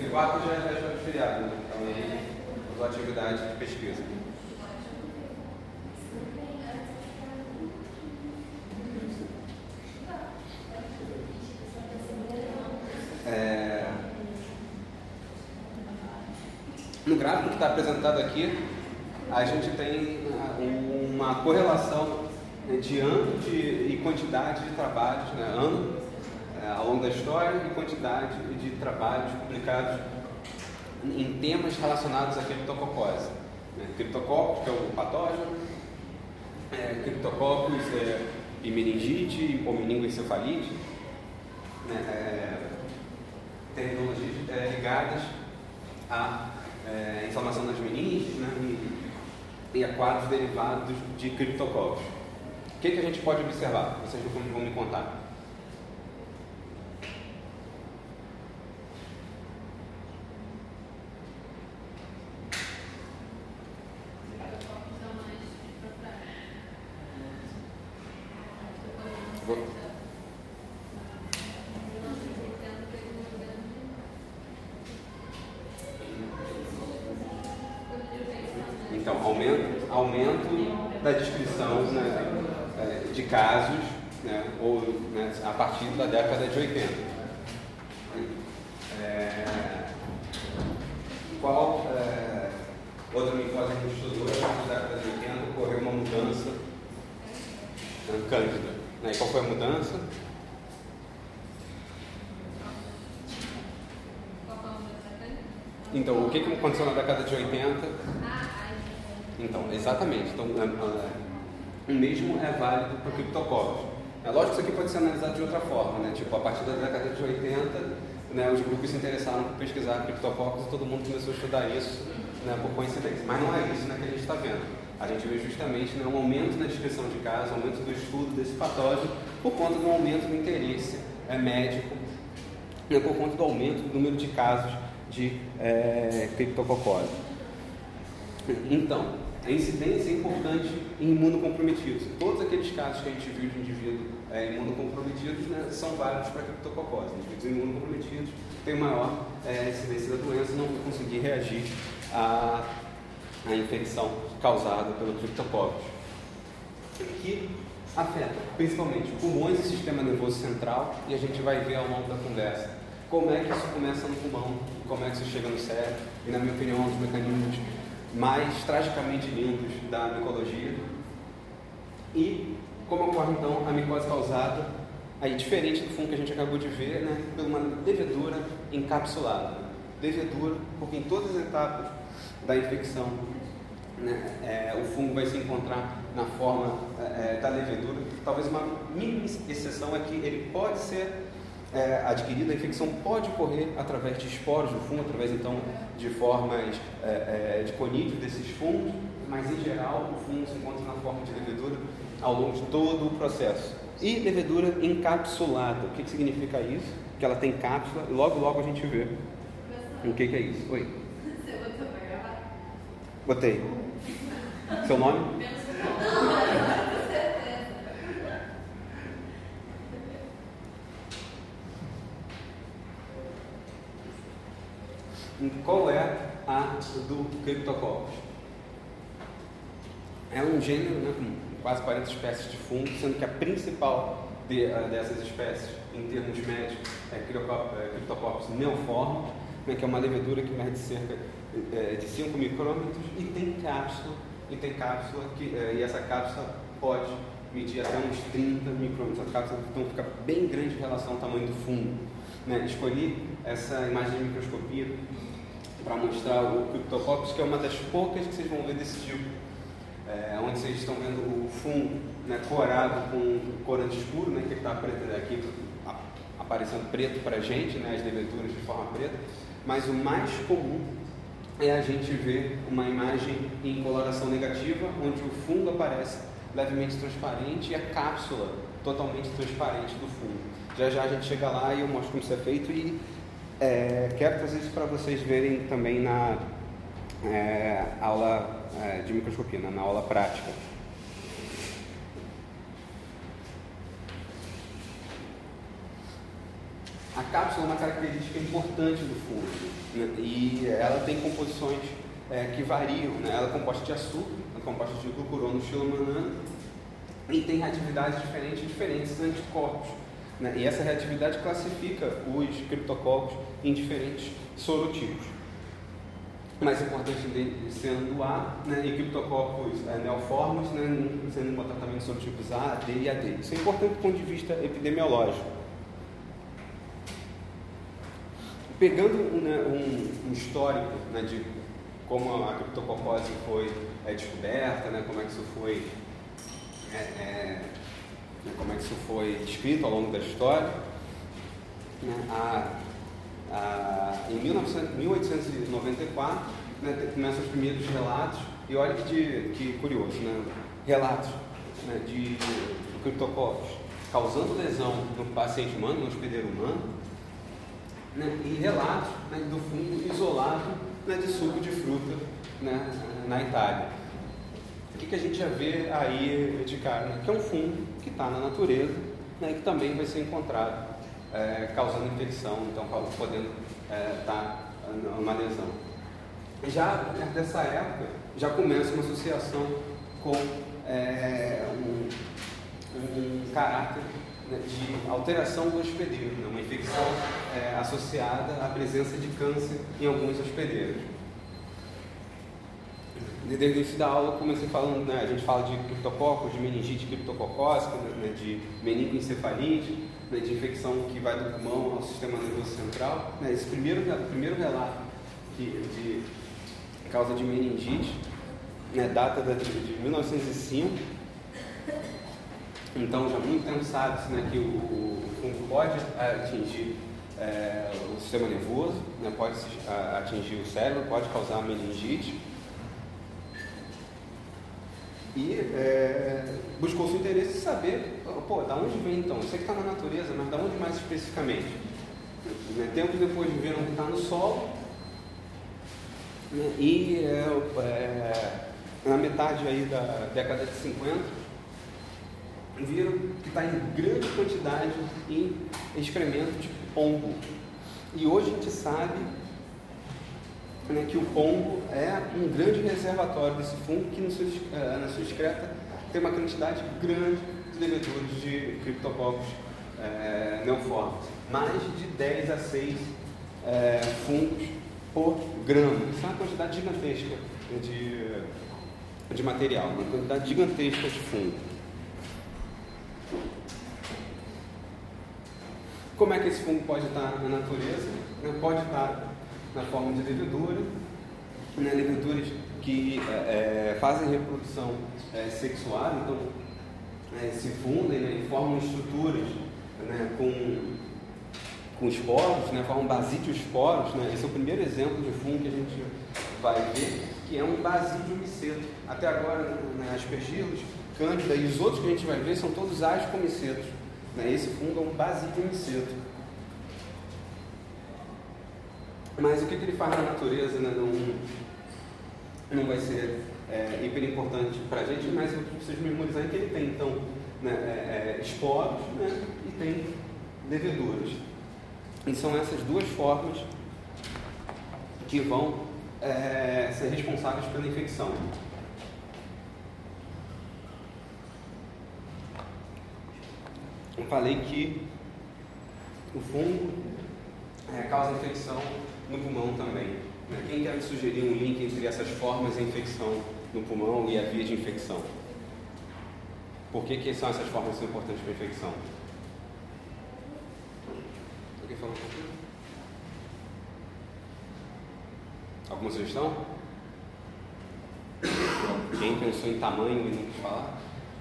quarta já é véspera de feriado, né? Então aí, a atividade de pesquisa. No gráfico que está apresentado aqui, a gente tem uma correlação de ano e quantidade de trabalhos, né, ano ao longo da história, e quantidade de trabalhos publicados em temas relacionados à criptococose. Criptococcus, que é o patógeno, criptococcus e meningite ou meningoencefalite, tecnologias ligadas à inflamação das meninges, né, e a quadros derivados de criptococcus. O que a gente pode observar? Vocês vão me contar. Então, aumento da descrição, né, de casos, né, ou, né, a partir da década de 80. Qual outra micose que a gente estudou, a partir da década de 80 ocorreu uma mudança cândida. Né? E qual foi a mudança? Então, o que aconteceu na década de 80? Então, exatamente. Então, o mesmo é válido para o criptococcus. É lógico que isso aqui pode ser analisado de outra forma, né? Tipo, a partir da década de 80, né, os grupos se interessaram por pesquisar criptococcus e todo mundo começou a estudar isso, né, por coincidência. Mas não é isso, né, que a gente está vendo. A gente vê justamente, né, um aumento na descrição de casos, um aumento do estudo desse patógeno, por conta do aumento do interesse médico, né, por conta do aumento do número de casos de criptococose. Então, a incidência é importante em imunocomprometidos. Todos aqueles casos que a gente viu de indivíduos imunocomprometidos, né, são válidos para criptococose. Indivíduos imunocomprometidos têm maior incidência da doença e não vão conseguir reagir à infecção causada pelo criptococcus, que afeta principalmente pulmões e sistema nervoso central, e a gente vai ver ao longo da conversa como é que isso começa no pulmão, como é que isso chega no cérebro, e na minha opinião é um dos mecanismos mais tragicamente lindos da micologia. E como ocorre então a micose causada, aí diferente do fungo que a gente acabou de ver, né, por uma levedura encapsulada. Levedura, porque em todas as etapas da infecção, né, o fungo vai se encontrar na forma da levedura. Talvez uma mínima exceção é que ele pode ser adquirido, a infecção pode ocorrer através de esporos do fungo, através então de formas de conídeos desses fungos, mas em geral o fungo se encontra na forma de levedura ao longo de todo o processo. E levedura encapsulada, o que significa isso? Que ela tem cápsula e logo a gente vê o que é isso. Oi? Você botou pra gravar? Botei. Seu nome? Qual é a do Cryptococcus? É um gênero, né, com quase 40 espécies de fungos, sendo que a principal dessas espécies, em termos médicos, é Cryptococcus neoforme, né, que é uma levedura que mede cerca de 5 micrômetros e tem cápsula, e essa cápsula pode medir até uns 30 micrômetros. A cápsula então fica bem grande em relação ao tamanho do fungo. Né? Escolhi essa imagem de microscopia para mostrar o Cryptococcus, que é uma das poucas que vocês vão ver desse tipo, onde vocês estão vendo o fungo, né, corado com corante escuro, né, que está aqui aparecendo preto para a gente, né, as leveduras de forma preta, mas o mais comum é a gente ver uma imagem em coloração negativa, onde o fungo aparece levemente transparente e a cápsula totalmente transparente do fungo. Já a gente chega lá e eu mostro como isso é feito e quero trazer isso para vocês verem também na aula de microscopia, na aula prática. A cápsula é uma característica importante do fungo, né? E ela tem composições que variam, né? Ela é composta de açúcar, é composta de glucurono, xilomanano, e tem reatividades diferentes em diferentes anticorpos, né? E essa reatividade classifica os criptococos em diferentes sorotipos. O mais importante deles sendo A, né, e criptococos neoformes, né, sendo um tratamento sorotipos A, D e AD. Isso é importante do ponto de vista epidemiológico. Pegando um histórico, né, de como a criptococose foi descoberta, né, como é que isso foi descrito ao longo da história, né, em 1894, né, começam os primeiros relatos, e olha que curioso, né, relatos, né, de criptococcus causando lesão no paciente humano, no hospedeiro humano, né, e relatos, né, do fungo isolado, né, de suco de fruta, né, na Itália. O que a gente já vê aí de cara? Né, que é um fungo que está na natureza, né, e que também vai ser encontrado causando infecção, então podendo estar uma lesão. Já dessa época, já começa uma associação com um caráter, né, de alteração do hospedeiro, né, uma infecção associada à presença de câncer em alguns hospedeiros. Desde o início da aula, eu comecei falando, né, a gente fala de criptococos, de meningite criptococócica, né, de meningoencefalite, né, de infecção que vai do pulmão ao sistema nervoso central. Né, esse primeiro relato de causa de meningite, né, data de 1905. Então, já há muito tempo sabe-se, né, que o fungo pode atingir o sistema nervoso, né, pode atingir o cérebro, pode causar meningite. E buscou-se o interesse de saber, da onde vem então? Eu sei que está na natureza, mas da onde mais especificamente? Né, tempos depois viram que está no solo, né, e na metade aí da década de 50, viram que está em grande quantidade em excremento de pombo. E hoje a gente sabe, né, que o pombo é um grande reservatório desse fungo que na sua excreta tem uma quantidade grande de leveduras de criptococos neoformes. Mais de 10 a 6 fungos por grama. Isso é uma quantidade gigantesca de material, uma quantidade gigantesca de fungo. Como é que esse fungo pode estar na natureza? Pode estar na forma de levedura, né, leveduras que fazem reprodução sexual, então se fundem, né, e formam estruturas, né, com esporos, né, formam basídiosporos, né. Esse é o primeiro exemplo de fungo que a gente vai ver, que é um basídio-miceto. Até agora, né, aspergilos, cândida e os outros que a gente vai ver são todos ascomicetos. Né. Esse fungo é um basídio-miceto. Mas o que ele faz na natureza, né, não vai ser hiper importante para a gente, mas o que vocês memorizarem é que ele tem, então, né, esporos, né, e tem leveduras. E são essas duas formas que vão ser responsáveis pela infecção. Eu falei que o fungo causa infecção no pulmão também. Quem quer me sugerir um link entre essas formas de infecção no pulmão e a via de infecção? Por que são essas formas que são importantes para a infecção? Alguém falou um pouquinho? Alguma sugestão? Quem pensou em tamanho e não quis falar?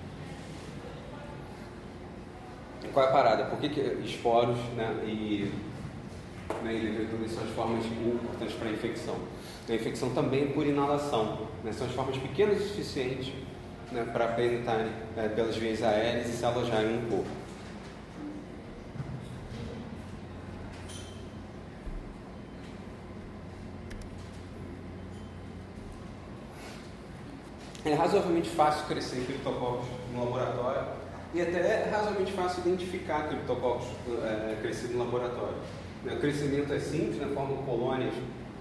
Qual é a parada? Por que esporos, né, e leveduras são as formas importantes para a infecção? A infecção também é por inalação, né? São as formas pequenas o suficiente, né, para penetrarem pelas vias aéreas e se alojarem no corpo. É razoavelmente fácil crescer criptococos no laboratório, E até é razoavelmente fácil identificar criptococcus crescido no laboratório. O crescimento é simples, né, formam colônias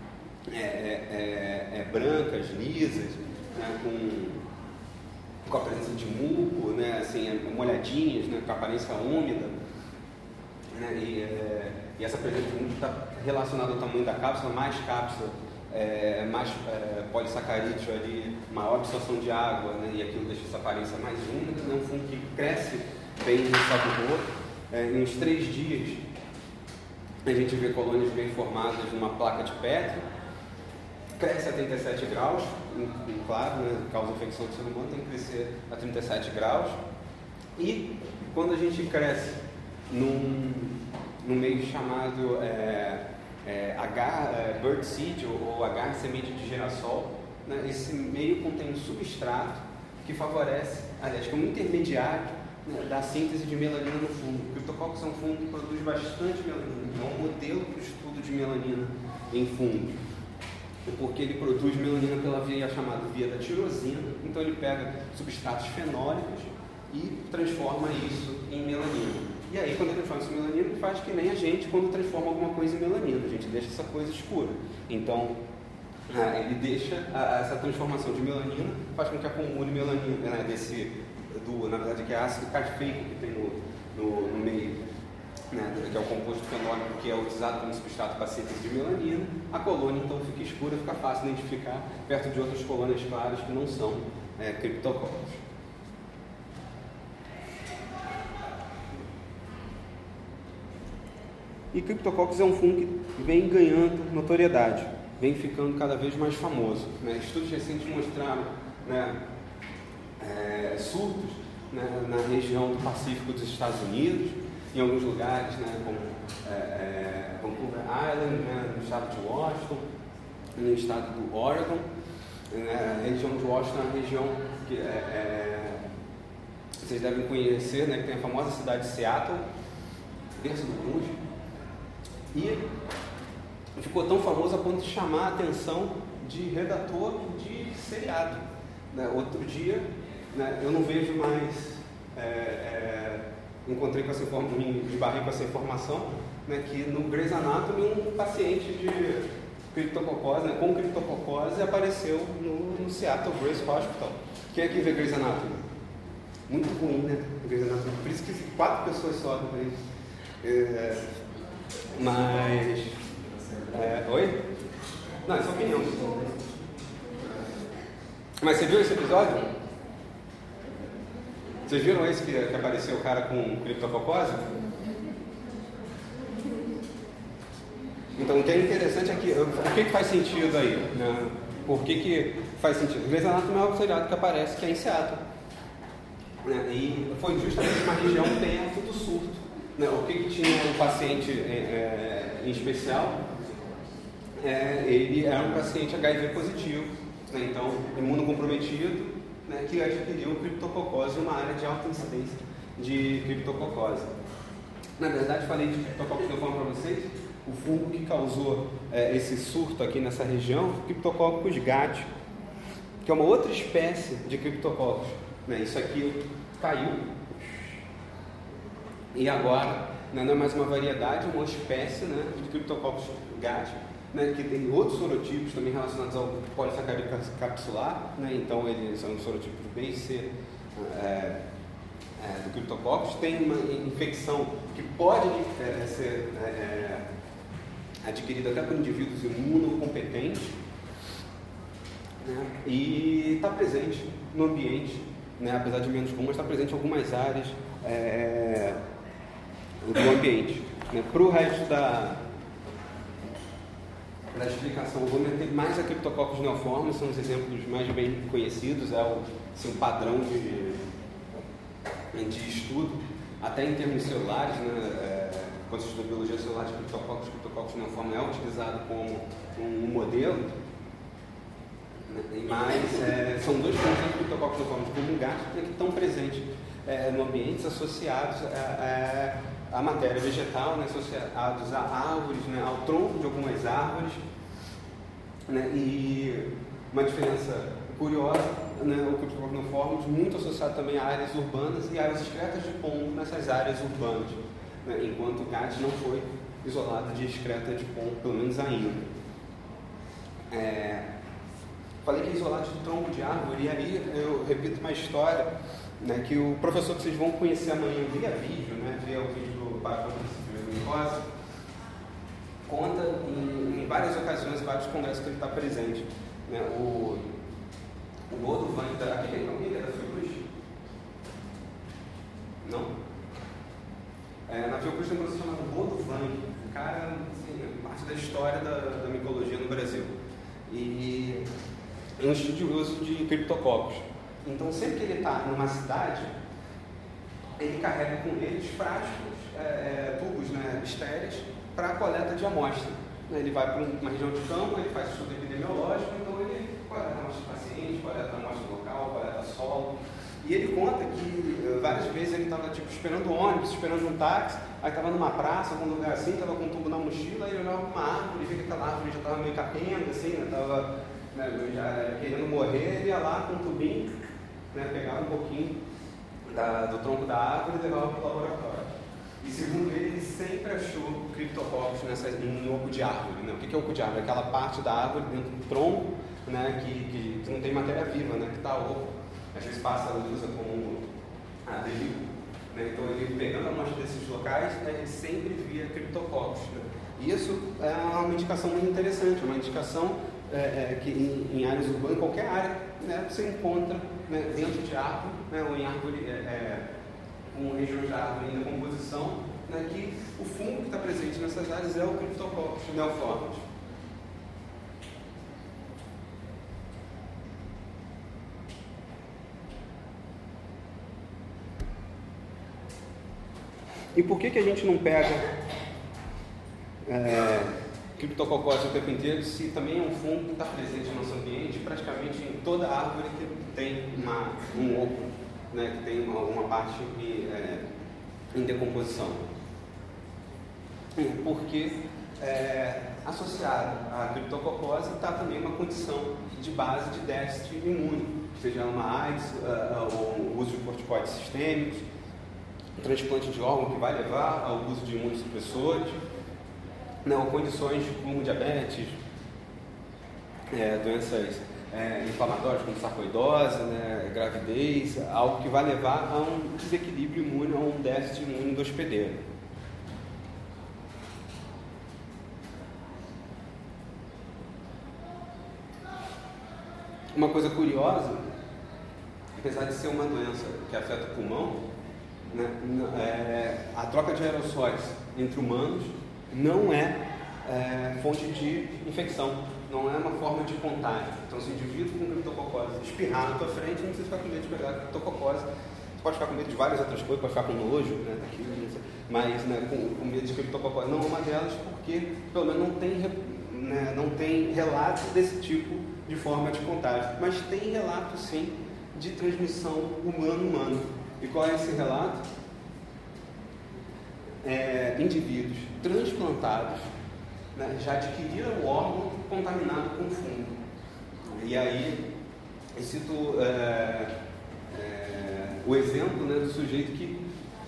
brancas, lisas, né, com a presença de muco, né, assim, molhadinhas, né, com a aparência úmida. Né, e essa presença de muco está relacionada ao tamanho da cápsula, mais cápsula, mais polissacarídeo ali, maior absorção de água, né, e aquilo deixa essa aparência mais úmida. É um fungo que cresce bem insalubre. Em uns 3 dias a gente vê colônias bem formadas numa placa de Petri, cresce a 37 graus, claro, né, causa infecção do ser humano, tem que crescer a 37 graus, e quando a gente cresce num meio chamado birdseed ou H semente de girassol, né, esse meio contém um substrato que favorece, aliás, que é um intermediário, né, da síntese de melanina no fungo. O Cryptococcus é um fungo que produz bastante melanina, é um modelo para o estudo de melanina em fungos, porque ele produz melanina pela via chamada via da tirosina. Então ele pega substratos fenólicos e transforma isso em melanina. E aí, quando ele transforma isso em melanina, ele faz que nem a gente quando transforma alguma coisa em melanina, a gente deixa essa coisa escura. Então ele deixa essa transformação de melanina, faz com que acumule melanina, né, na verdade, que é ácido cafeico que tem no meio, né, que é o composto fenólico que é utilizado como substrato para a síntese de melanina. A colônia então fica escura, fica fácil de identificar perto de outras colônias claras que não são criptococcus. E Cryptococcus é um fungo que vem ganhando notoriedade, vem ficando cada vez mais famoso, né? Estudos recentes mostraram, né, surtos, né, na região do Pacífico dos Estados Unidos, em alguns lugares, né, como Vancouver Island, né, no estado de Washington, no estado do Oregon. A região de Washington é uma região que vocês devem conhecer, né, que tem a famosa cidade de Seattle, berço do grunge, e ficou tão famoso a ponto de chamar a atenção de redator de seriado. Né? Outro dia, né, eu não vejo mais, encontrei com essa informação, me esbarrei com essa informação, né, que no Grey's Anatomy um paciente de criptococose, né, com criptococose apareceu no Seattle Grace Hospital. Quem aqui vê Grey's Anatomy? Muito ruim, né? Grey's Anatomy. Por isso que 4 pessoas sobem para isso. Mas... oi? Não, essa é opinião. Mas você viu esse episódio? Vocês viram esse que apareceu o cara com criptococose? Então, o que é interessante é que, o que faz sentido aí? Né? Por que faz sentido? O Grey's Anatomy é um seriado que aparece, que é em Seattle. Né? E foi justamente uma região perto do surto. Né? O que tinha um paciente em especial? Ele era um paciente HIV positivo, né? Então imunocomprometido, né? Que adquiriu criptococose em uma área de alta incidência de criptococose. Na verdade, falei de criptococcus para vocês. O fungo que causou esse surto aqui nessa região foi o Cryptococcus gat, que é uma outra espécie de criptococcus. Né? Isso aqui caiu. E agora, né, não é mais uma variedade, uma espécie, né, de Cryptococcus gat, né, que tem outros sorotipos também relacionados ao polissacarídeo capsular, né, então eles são os sorotipos B e C do Cryptococcus. Tem uma infecção que pode ser adquirida até por indivíduos imunocompetentes, né, e está presente no ambiente, né, apesar de menos comum, está presente em algumas áreas do ambiente. Né. Para o resto da explicação, eu vou meter mais a Cryptococcus neoformes, são os exemplos mais bem conhecidos, um padrão de estudo, até em termos celulares, né, quando se estuda biologia celular de Cryptococcus neoformes é utilizado como um modelo, mas são dois pontos de Cryptococcus neoformes comungados que estão presentes no ambiente, associados à matéria vegetal, né, associados a árvores, né, ao tronco de algumas árvores, né, e uma diferença curiosa, né, o Cryptococcus muito associado também a áreas urbanas e áreas excretas de pombo nessas áreas urbanas, né, enquanto o GAT não foi isolado de excreta de pombo, pelo menos ainda. Falei que é isolado de tronco de árvore, e aí eu repito uma história, né, que o professor que vocês vão conhecer amanhã via vídeo, né, via o vídeo do Baco Rosa, conta em várias ocasiões, vários congressos que ele está presente. Né, o Bodo Van, aqui tem alguém que é da Fiocruz? Não? Na Fiocruz tem um professor chamado Bodo Van, um cara, assim, parte da história da micologia no Brasil. E é um estudioso de criptococcus. Então, sempre que ele está numa cidade, ele carrega com ele os frascos, tubos, né, estéreis, para a coleta de amostra. Ele vai para uma região de campo, ele faz estudo epidemiológico, então ele coleta amostra de paciente, coleta amostra local, coleta solo. E ele conta que várias vezes ele estava esperando um ônibus, esperando um táxi, aí estava numa praça, algum lugar assim, estava com um tubo na mochila, aí ele olhava para uma árvore, via que aquela árvore já estava meio capenga, assim, estava já querendo morrer, ele ia lá com um tubinho, né, pegava um pouquinho do tronco da árvore e levava para o laboratório. E segundo ele sempre achou criptococcus em oco de árvore. Né? O que é oco de árvore? Aquela parte da árvore dentro do tronco, né, que não tem matéria viva, né, que está oco. Às vezes pássaro usa como abrigo. Né? Então ele pegando a amostra desses locais, ele sempre via criptococcus. Né? E isso é uma indicação muito interessante, uma indicação que em áreas urbanas, em qualquer área, né, você encontra, né, dentro de árvore, né, ou em árvore, com regiões de árvore em decomposição, né, que o fungo que está presente nessas áreas é o Cryptococcus neoformes. E por que a gente não pega Cryptococcus o tempo inteiro, se também é um fungo que está presente no nosso ambiente, praticamente em toda árvore que tem um oco, né, que tem uma parte em decomposição? Porque associado à criptococose está também uma condição de base de déficit imune, seja uma AIDS, ou o uso de corticoides sistêmicos, transplante de órgão que vai levar ao uso de imunossupressores, ou condições como diabetes, doenças inflamatórias como sarcoidose, né, gravidez, algo que vai levar a um desequilíbrio imune, a um déficit imune do hospedeiro. Uma coisa curiosa, apesar de ser uma doença que afeta o pulmão, né, a troca de aerossóis entre humanos não é fonte de infecção, não é uma forma de contágio. Então, se o indivíduo com criptococose espirrar na tua frente, não precisa ficar com medo de pegar criptococose. Você pode ficar com medo de várias outras coisas, pode ficar com nojo, né, daquilo, mas, né, com medo de criptococose não é uma delas, porque pelo menos não tem relato desse tipo de forma de contágio, mas tem relato sim de transmissão humano-humano. E qual é esse relato? Indivíduos transplantados, né, já adquiriram o órgão contaminado com fungo. E aí eu cito o exemplo, né, do sujeito que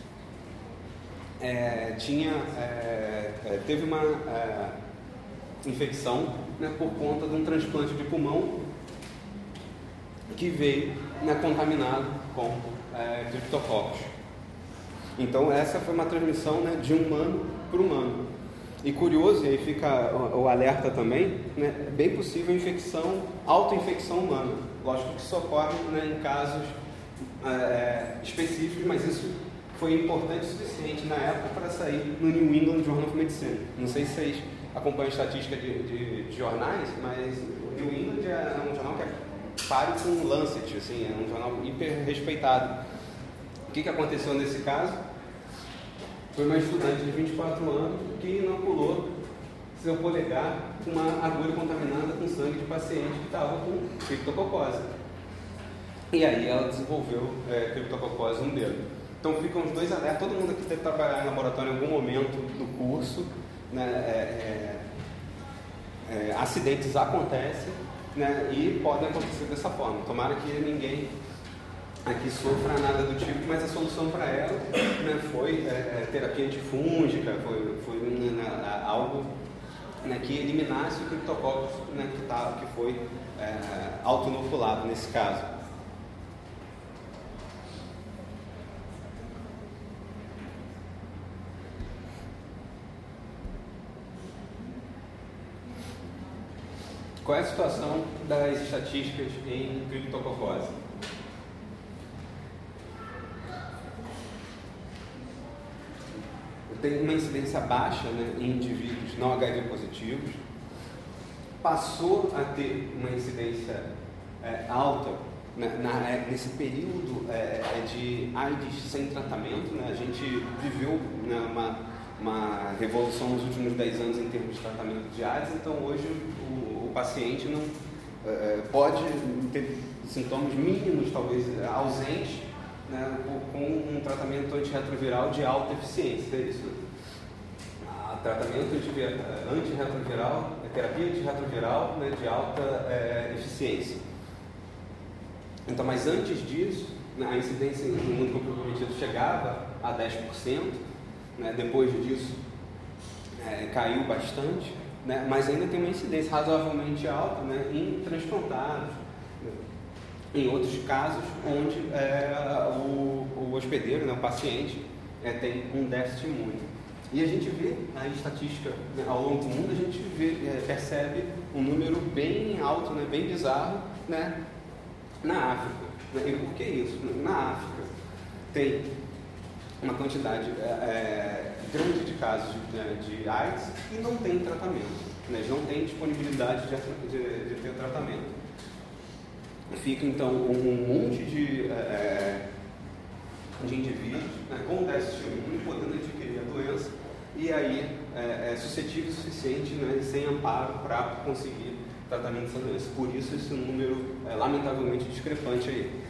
teve uma infecção, né, por conta de um transplante de pulmão que veio, né, contaminado com criptococcus. Então essa foi uma transmissão, né, de humano para humano. E curioso, e aí fica o alerta também, né, é bem possível autoinfecção humana. Lógico que isso ocorre, né, em casos específicos, mas isso foi importante o suficiente na época para sair no New England Journal of Medicine. Não sei se vocês acompanham a estatística de jornais, mas o New England é um jornal que é páreo com o Lancet, assim, é um jornal hiper respeitado. O que aconteceu nesse caso? Foi uma estudante de 24 anos que inoculou seu polegar com uma agulha contaminada com sangue de paciente que estava com criptococose. E aí ela desenvolveu criptococose no dedo. Então ficam os dois alertas. Todo mundo aqui deve trabalhar em laboratório em algum momento do curso, né? Acidentes acontecem, né, e podem acontecer dessa forma. Tomara que ninguém aqui sofra nada do tipo, mas a solução para ela, né, foi terapia antifúngica, foi algo, né, que eliminasse o criptococcus, né, que foi autoinoculado nesse caso. Qual é a situação das estatísticas em criptococose? Tem uma incidência baixa, né, em indivíduos não HIV positivos, passou a ter uma incidência alta, né, nesse período de AIDS sem tratamento, né. A gente viveu, né, uma revolução nos últimos 10 anos em termos de tratamento de AIDS, então hoje o paciente não pode ter sintomas mínimos, talvez ausentes, né, com um tratamento antirretroviral de alta eficiência. É isso. Tratamento antirretroviral, terapia antirretroviral, né, de alta eficiência. Então, mas antes disso, né, a incidência no mundo comprometido chegava a 10%, né, depois disso caiu bastante, né, mas ainda tem uma incidência razoavelmente alta, né, em transplantados, né, em outros casos onde o hospedeiro, né, o paciente, tem um déficit imune. E a gente vê a estatística, né, ao longo do mundo, a gente percebe um número bem alto, né, bem bizarro, né, na África. E por que isso? Na África tem uma quantidade grande de casos de AIDS e não tem tratamento, né, não tem disponibilidade de ter tratamento. Fica então um monte de indivíduos, né, com déficit imune podendo adquirir a doença e aí suscetível o suficiente, né, sem amparo para conseguir tratamento dessa doença. Por isso esse número é lamentavelmente discrepante aí.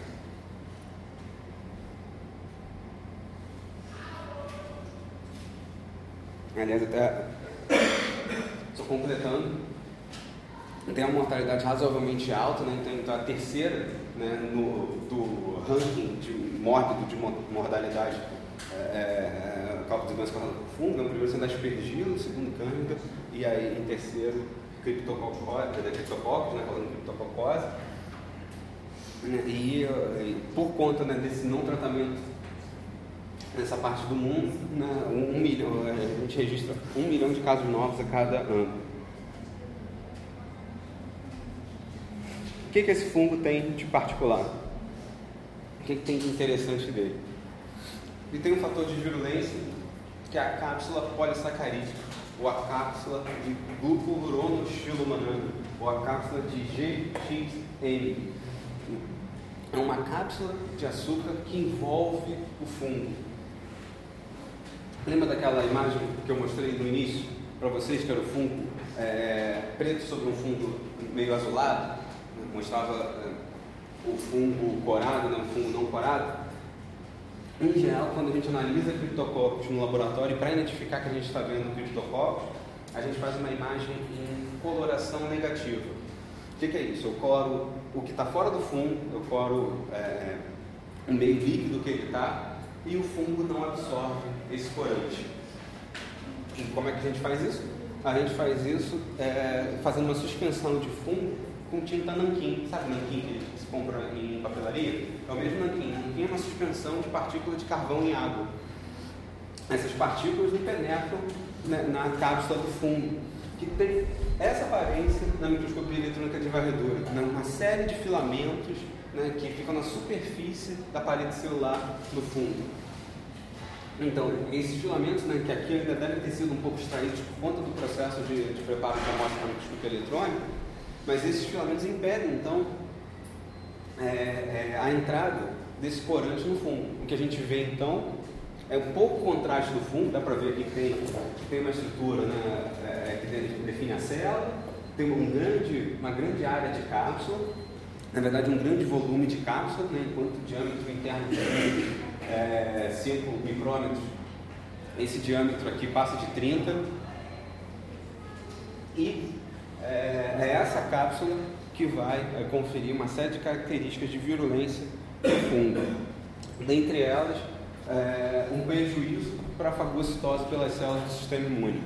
Aliás, até estou completando, tem uma mortalidade razoavelmente alta, né? Então a terceira, né, do ranking mórbido de mortalidade causa de doença causada por fungo, no primeiro sendo aspergilo, no segundo cândida, e aí em terceiro criptococcus, né, causando criptococose. E por conta, né, desse não tratamento nessa parte do mundo, né, 1 milhão, a gente registra 1 milhão de casos novos a cada ano. O que esse fungo tem de particular? O que tem de interessante dele? Ele tem um fator de virulência, que é a cápsula polissacarídica, ou a cápsula de glucuronoxilumanano, ou a cápsula de GXM. É uma cápsula de açúcar que envolve o fungo. Lembra daquela imagem que eu mostrei no início para vocês, que era o fungo preto sobre um fundo meio azulado? Mostrava o fungo corado, né, o fungo não corado. Em geral, quando a gente analisa criptococcus no laboratório, para identificar que a gente está vendo criptococcus, a gente faz uma imagem em coloração negativa. O que é isso? Eu coro o que está fora do fungo, eu coro o meio líquido que ele está, e o fungo não absorve esse corante. E como é que a gente faz isso? A gente faz isso fazendo uma suspensão de fungo com tinta nanquim. Sabe nanquim que se compra em papelaria? É o mesmo nanquim. Nanquim é uma suspensão de partículas de carvão em água. Essas partículas penetram, né, na cápsula do fungo, que tem essa aparência na microscopia eletrônica de varredura, né, uma série de filamentos, né, que ficam na superfície da parede celular do fungo. Então, esses filamentos, né, que aqui ainda devem ter sido um pouco extraídos por conta do processo de preparo de amostra na microscopia eletrônica, mas esses filamentos impedem, então, a entrada desse corante no fungo. O que a gente vê, então, é um pouco contraste do fungo. Dá para ver aqui que tem uma estrutura, né, que define a célula, tem uma grande área de cápsula, na verdade um grande volume de cápsula, né, enquanto o diâmetro interno é 5 micrômetros, esse diâmetro aqui passa de 30, e é essa cápsula que vai conferir uma série de características de virulência no fungo. Dentre elas, um prejuízo para a fagocitose pelas células do sistema imune.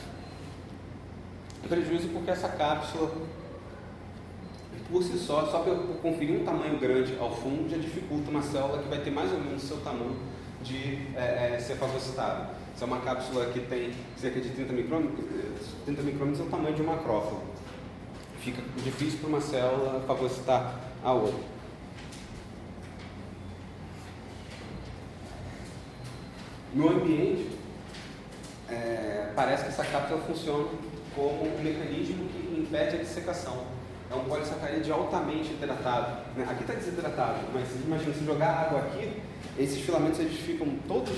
Prejuízo porque essa cápsula, por si só por conferir um tamanho grande ao fungo, já dificulta uma célula que vai ter mais ou menos o seu tamanho de ser fagocitada. Se é uma cápsula que tem cerca de 30 micrômetros é o tamanho de um macrófago. Fica difícil para uma célula fagocitar a outra. No ambiente, parece que essa cápsula funciona como um mecanismo que impede a dissecação. É um polissacarídeo altamente hidratado. Aqui está desidratado, mas imagina, se jogar água aqui, esses filamentos eles ficam todos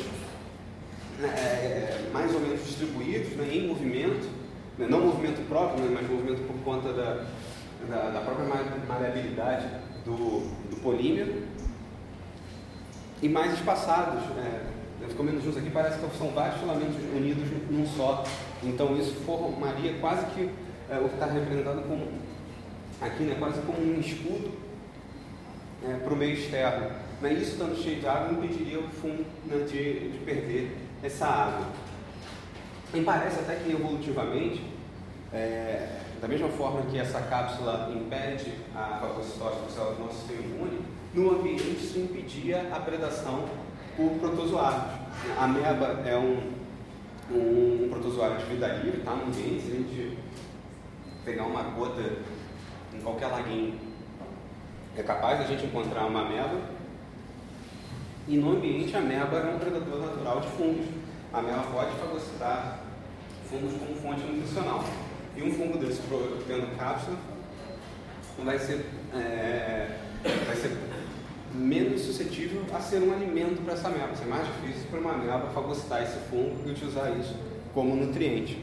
mais ou menos distribuídos, em movimento, não movimento próprio, mas movimento por conta da própria maleabilidade do polímero, e mais espaçados. Ficam menos juntos aqui, parece que são vários filamentos unidos num só. Então isso formaria quase que o que está representado como aqui, quase como um escudo para o meio externo. Mas isso, estando cheio de água, impediria o fungo de perder essa água. E parece até que evolutivamente, da mesma forma que essa cápsula impede a fagocitose das células do nosso sistema imune, no ambiente isso impedia a predação por protozoários. A ameba é um protozoário de vida livre, tá no ambiente. Se a gente pegar uma gota em qualquer laguinho, é capaz de a gente encontrar uma ameba. E no ambiente, a ameba é um predador natural de fungos. A ameba pode fagocitar fungos como fonte nutricional. E um fungo desse, tendo cápsula, vai ser menos suscetível a ser um alimento para essa ameba. Vai ser mais difícil para uma ameba fagocitar esse fungo e utilizar isso como nutriente.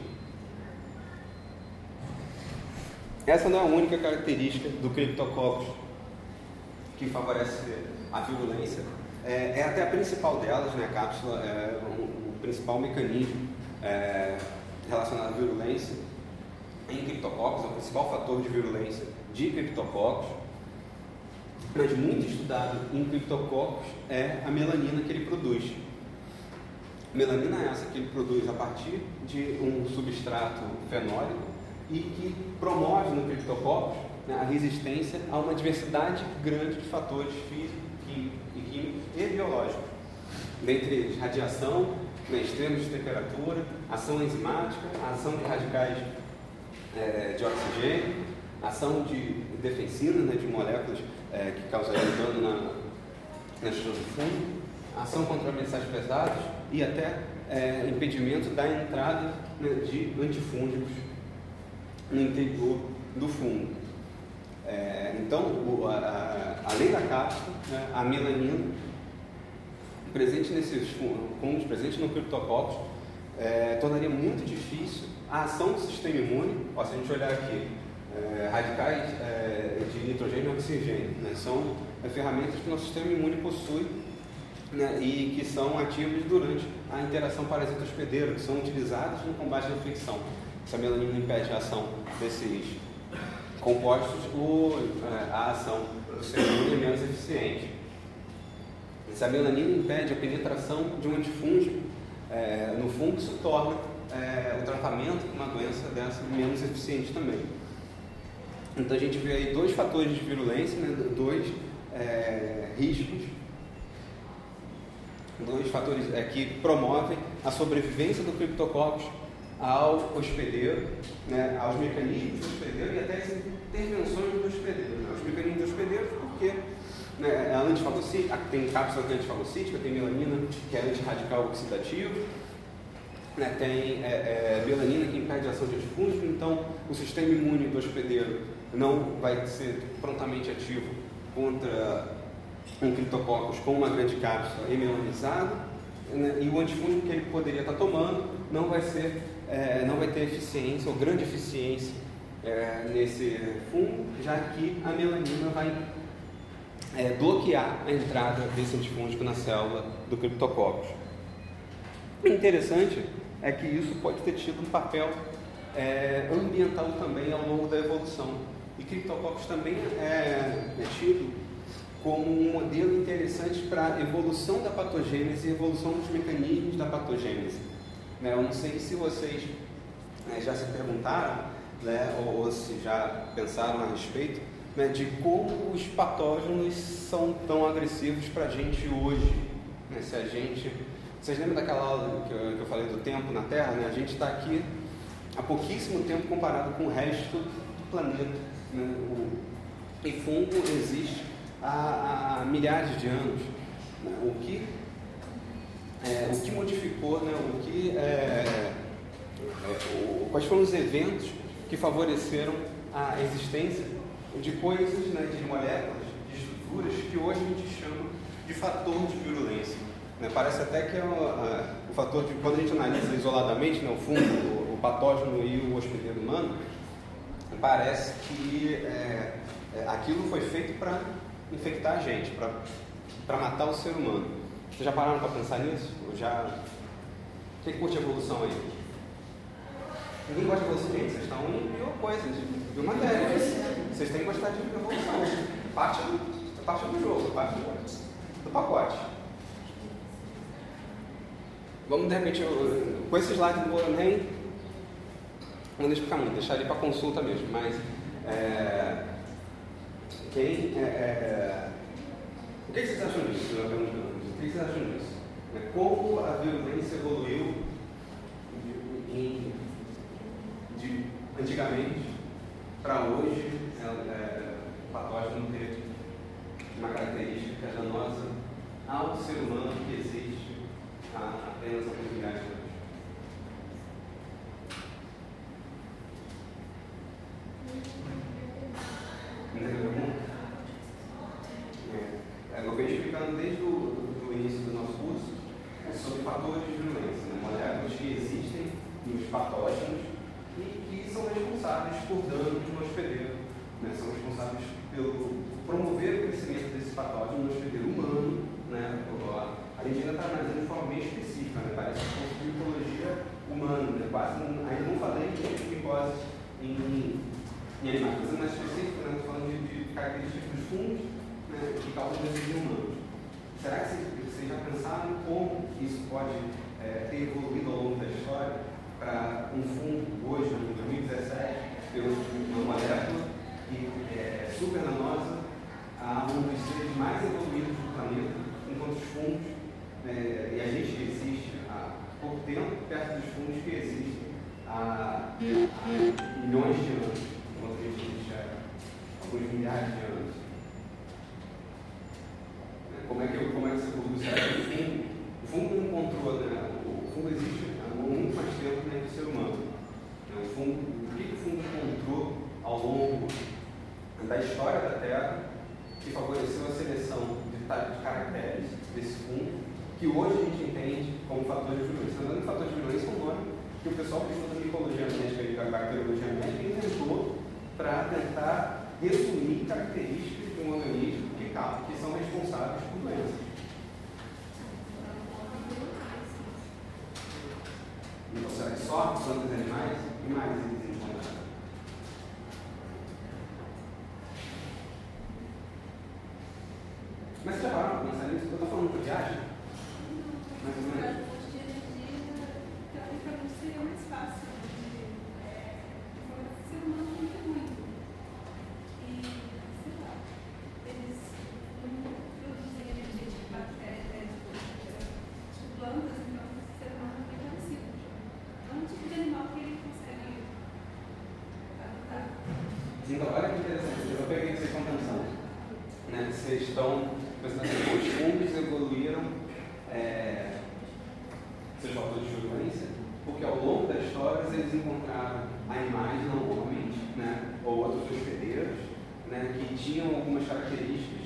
Essa não é a única característica do Cryptococcus que favorece a virulência. É até a principal delas, a cápsula é o principal mecanismo relacionado à virulência em Cryptococcus, é o principal fator de virulência de Cryptococcus. Mas muito estudado em Cryptococcus é a melanina que ele produz. Melanina é essa que ele produz a partir de um substrato fenólico e que promove no Cryptococcus a resistência a uma diversidade grande de fatores físicos, químicos e biológicos. Dentre eles, radiação, extremos de temperatura, ação enzimática, ação de radicais de oxigênio, ação de defensina, de moléculas que causariam dano na estrutura do fungo, ação contra metais pesados e até impedimento da entrada de antifúngicos no interior do fungo. Então, além da cápsula, a melanina presente nesses fungos, presente no Cryptococcus, tornaria muito difícil a ação do sistema imune. Se a gente olhar aqui, radicais de nitrogênio e oxigênio, são ferramentas que o nosso sistema imune possui, e que são ativas durante a interação parasita-hospedeiro, que são utilizadas no combate à infecção. Se a melanina impede a ação desses compostos, a ação do sistema imune é menos eficiente. Se a melanina impede a penetração de um antifúngico no fungo, isso torna o tratamento de uma doença dessa menos eficiente também. Então a gente vê aí dois fatores de virulência, dois riscos, dois fatores que promovem a sobrevivência do Cryptococcus ao hospedeiro, aos mecanismos do hospedeiro e até as intervenções do hospedeiro. Os mecanismos do hospedeiro, porque a antifagocítica, tem cápsula que é antifagocítica, tem melanina que é antirradical oxidativo, tem melanina que impede a ação de antifúngico. Então o sistema imune do hospedeiro não vai ser prontamente ativo contra um Cryptococcus com uma grande cápsula emelanizada, e o antifúngico que ele poderia estar tomando não vai ter eficiência ou grande eficiência nesse fungo, já que a melanina vai bloquear a entrada desse antifúngico na célula do Cryptococcus. O interessante é que isso pode ter tido um papel ambiental também ao longo da evolução. E Cryptococcus também é tido como um modelo interessante para a evolução da patogênese e evolução dos mecanismos da patogênese. Eu não sei se vocês já se perguntaram, ou se já pensaram a respeito, de como os patógenos são tão agressivos para a gente hoje. Vocês lembram daquela aula que eu falei do tempo na Terra? A gente está aqui há pouquíssimo tempo comparado com o resto do planeta. E fungo existe há milhares de anos. O que modificou, quais foram os eventos que favoreceram a existência de coisas, de moléculas, de estruturas que hoje a gente chama de fator de virulência. Parece até que o fator de, quando a gente analisa isoladamente, o fungo, o patógeno e o hospedeiro humano, parece que aquilo foi feito para infectar a gente, para matar o ser humano. Vocês já pararam para pensar nisso? Quem curte evolução aí? Ninguém gosta de evolução, gente. Vocês estão em pior coisa, de matéria. Vocês têm que gostar de evolução. Parte do jogo, parte do pacote. Vamos, de repente, com esse slide do Boronheim, não vou explicar muito, deixar ali para consulta mesmo, mas o que vocês acham disso? O que vocês acham disso? Como a virulência evoluiu de antigamente para hoje, o patógeno ter uma característica danosa ao ser humano que existe há apenas alguns milhares de anos. Eu venho explicando desde o início do nosso curso sobre fatores de virulência, moléculas que existem nos patógenos e que são responsáveis por danos no hospedeiro, são responsáveis por promover o crescimento desse patógeno no hospedeiro humano. A gente ainda está analisando de forma bem específica, parece que é micologia humana, quase, ainda não falei de micose em animais, mas é mais específico, estou falando de características dos fungos que causam resíduos humanos. Será que vocês já pensaram como isso pode ter evoluído ao longo da história para um fungo hoje, em 2017, ter uma molécula que é super danosa a um dos seres mais evoluídos do planeta, enquanto os fungos, e a gente existe há pouco tempo, perto dos fungos que existem há milhões de anos, enquanto a gente existe há alguns milhares de anos. Como é que você evolui? Será que o fungo não encontrou, o fungo existe há muito mais tempo que o ser humano. O que o fungo encontrou ao longo da história da Terra que favoreceu a seleção de caracteres desse fungo, que hoje a gente entende como fatores de virulência. Lembrando que fatores de virulência é um nome que o pessoal que estuda micologia médica e bacteriologia médica inventou para tentar resumir características de um organismo que são responsáveis por doenças. Então, será que só plantas e animais? O que mais eles encontraram? Mas você já parou para pensar nisso? Eu estou falando de viagem? Mais ou menos. Seria mais fácil. O ser humano muito muito. E, sei lá, eles não produzem energia de bactérias, de plantas, então o ser humano é muito parecido. É um tipo de animal que ele consegue adaptar. Então, olha que interessante, eu peguei o que vocês estão pensando. Vocês estão pensando que os fungos evoluíram seus fatores de virulência, porque ao longo da história eles encontraram animais, não homens, ou outros hospedeiros, que tinham algumas características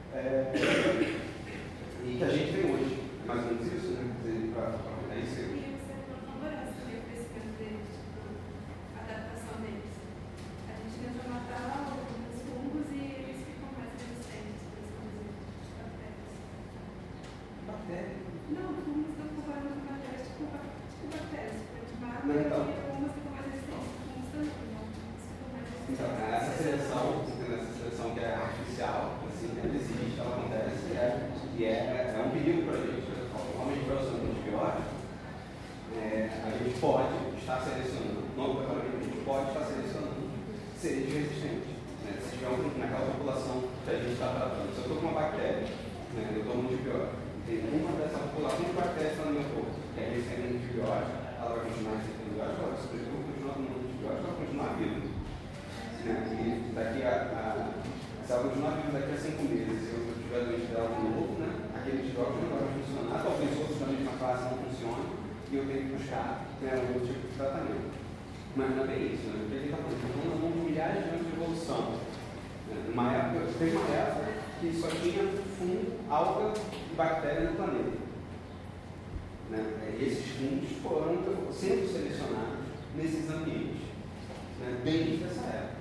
e que a gente tem hoje. Mais ou menos isso, é isso aí. E você favorece o crescimento deles, a adaptação deles. A gente tenta matar os fungos e eles ficam mais resistentes, por exemplo, bactérias. Não, fungos estão comparando com bactérias, tipo bactérias. A gente mata e algumas ficam mais resistentes. Fungos também, não. Ficam mais resistentes. Então, essa seleção que é artificial, assim, ela existe, ela acontece, e é um perigo para a gente. Normalmente, para usar antibiótico, a gente pode estar selecionando, a gente pode estar selecionando seres resistentes. Né? Se tiver naquela população que a gente está tratando, se eu estou com uma bactéria, né, eu tomo um antibiótico, tem uma dessa população de bactérias que está no meu corpo, que é recebendo antibiótico, ela vai continuar recebendo antibiótico, ela vai sobreviver, continuar tomando antibiótico, ela vai continuar viva. Né? E daqui se ela continuar viva daqui a 5 meses, se eu tiver doente dela de novo, né, aquele antibiótico não vai funcionar, talvez outros da mesma classe não funcionem, e eu tenho que buscar, né, um outro tipo de tratamento. Mas não é bem isso, né? Porque a gente está falando de milhares de anos de evolução. Teve uma época que só tinha fungo, alga e bactéria no planeta. Né? Esses fungos foram sendo selecionados nesses ambientes, né? Desde essa época.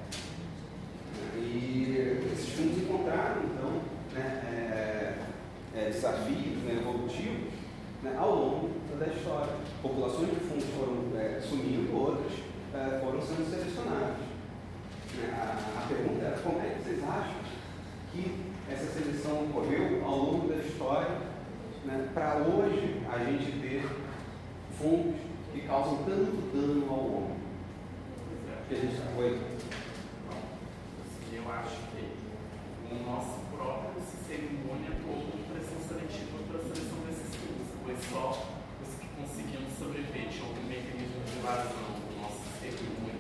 E esses fungos encontraram, então, né, desafios, né, evolutivos, né, ao longo da história. Populações de fungos foram sumindo, outras foram sendo selecionadas. A pergunta era: como é que vocês acham que essa seleção ocorreu ao longo da história, né, para hoje a gente ter fungos que causam tanto dano ao homem? Que a gente foi. Eu acho que o nosso próprio sistema imune atuou com pressão seletiva para a seleção desses fungos, pois só os que conseguiam sobreviver tinham um mecanismo de invasão do nosso sistema imune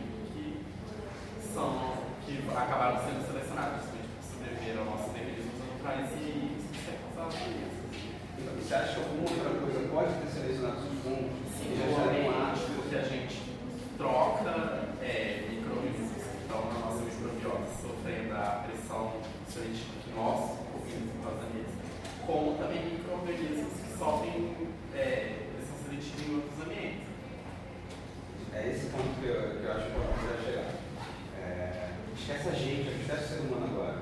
que acabaram sendo selecionados, principalmente por sobreviver ao nosso mecanismo anuais e isso que é causado por isso. Então, você acha que alguma outra coisa pode ter selecionado os fungos? Sim, obviamente, porque a gente troca micro-organismos que estão na nossa microbiota sofrendo a pressão seletiva que nós ouvimos em nós neles, como também micro-organismos que sofrem pressão seletiva em outros ambientes. É esse ponto que eu acho que eu quero chegar. Esquece a gente, esquece o ser humano agora.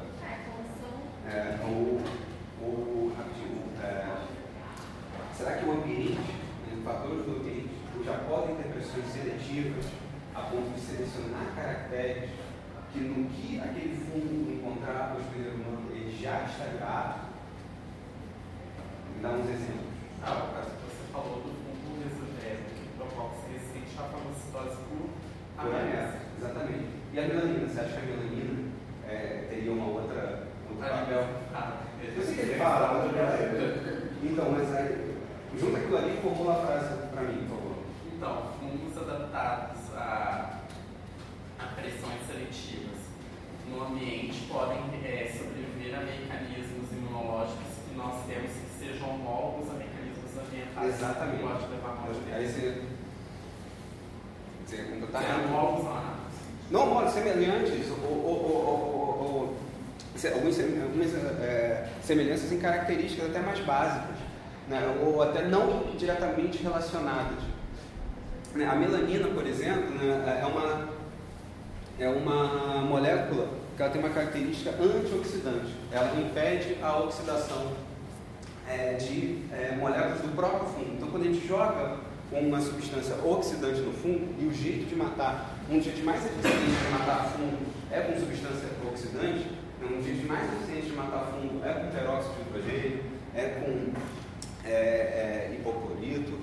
Será que o ambiente, os fatores do ambiente, já podem ter pressões seletivas a ponto de selecionar caracteres que no que aquele fungo encontrar o hospedeiro humano, ele já está errado? Me dá uns exemplos. O caso que você falou do fungo do Procox resistente à fagocitose por ameaça. Exatamente. E a melanina? Você acha que a melanina teria outro papel? Eu sei que ele fala, então, mas aí, junta aquilo ali e formula a frase para mim, por favor. Então, fungos adaptados a pressões seletivas no ambiente podem sobreviver a mecanismos imunológicos que nós temos que sejam homólogos a mecanismos ambientais. Exatamente. Pode levar a aí você completar. Homólogos lá. Não homólogos, semelhantes ou algumas semelhanças em características até mais básicas, né? Ou até não diretamente relacionadas. A melanina, por exemplo, né, é uma molécula que ela tem uma característica antioxidante. Ela impede a oxidação de moléculas do próprio fungo. Então, quando a gente joga uma substância oxidante no fungo, e o jeito de matar, um jeito mais eficiente de matar fungo é com substância oxidante, um jeito mais eficiente de matar fungo é com peróxido de hidrogênio, é com hipoclorito.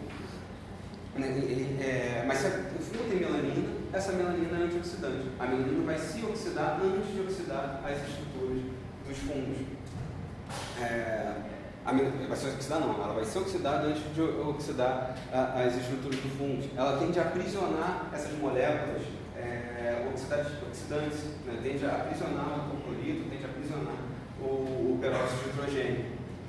Mas se o fungo tem melanina, essa melanina é antioxidante. A melanina vai se oxidar antes de oxidar as estruturas dos fungos. Vai se oxidar não, ela vai ser oxidada antes de oxidar as estruturas do fungo. Ela tende a aprisionar essas moléculas oxidantes, né? Tende a aprisionar o hipoclorito, tende a aprisionar o peróxido de hidrogênio.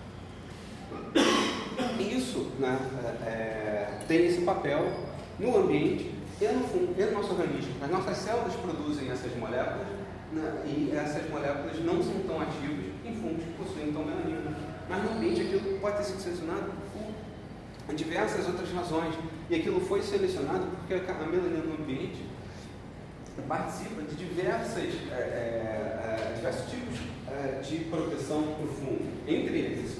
Isso, né, tem esse papel no ambiente e no fungo, e no nosso organismo. As nossas células produzem essas moléculas, né, e essas moléculas não são tão ativas em fungos que possuem então melanina. Mas no ambiente aquilo pode ter sido selecionado por diversas outras razões. E aquilo foi selecionado porque a melanina no ambiente participa de diversos tipos de proteção para o fungo. Entre eles,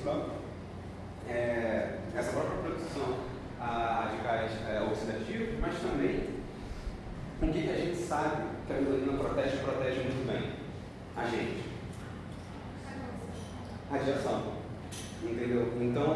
essa própria proteção a radicais oxidativos, mas também o que a gente sabe que a melanina protege muito bem. radiação. Entendeu? Então,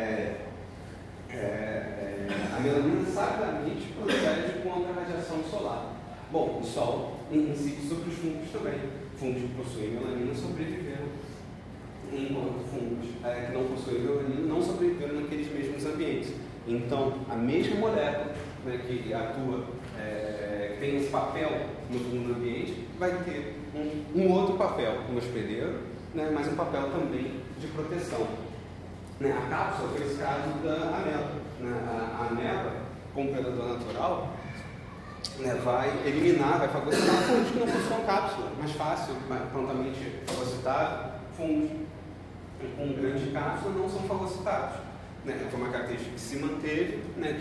a melanina sabidamente protege contra a radiação solar. Bom, o sol incide sobre os fungos também. Fungos que possuem melanina sobreviveram, enquanto fungos que não possuem melanina não sobreviveram naqueles mesmos ambientes. Então, a mesma molécula, né, que atua, que tem esse papel no ambiente, vai ter um outro papel no hospedeiro, né, mas um papel também de proteção. Né, a cápsula foi esse caso da ameba. Né, a ameba, como predador natural, né, vai eliminar, vai fagocitar fungos que não possuem cápsula, mais fácil, mais prontamente fagocitável. Fungos com grande cápsula não são fagocitados. Né, foi uma característica que se manteve, né,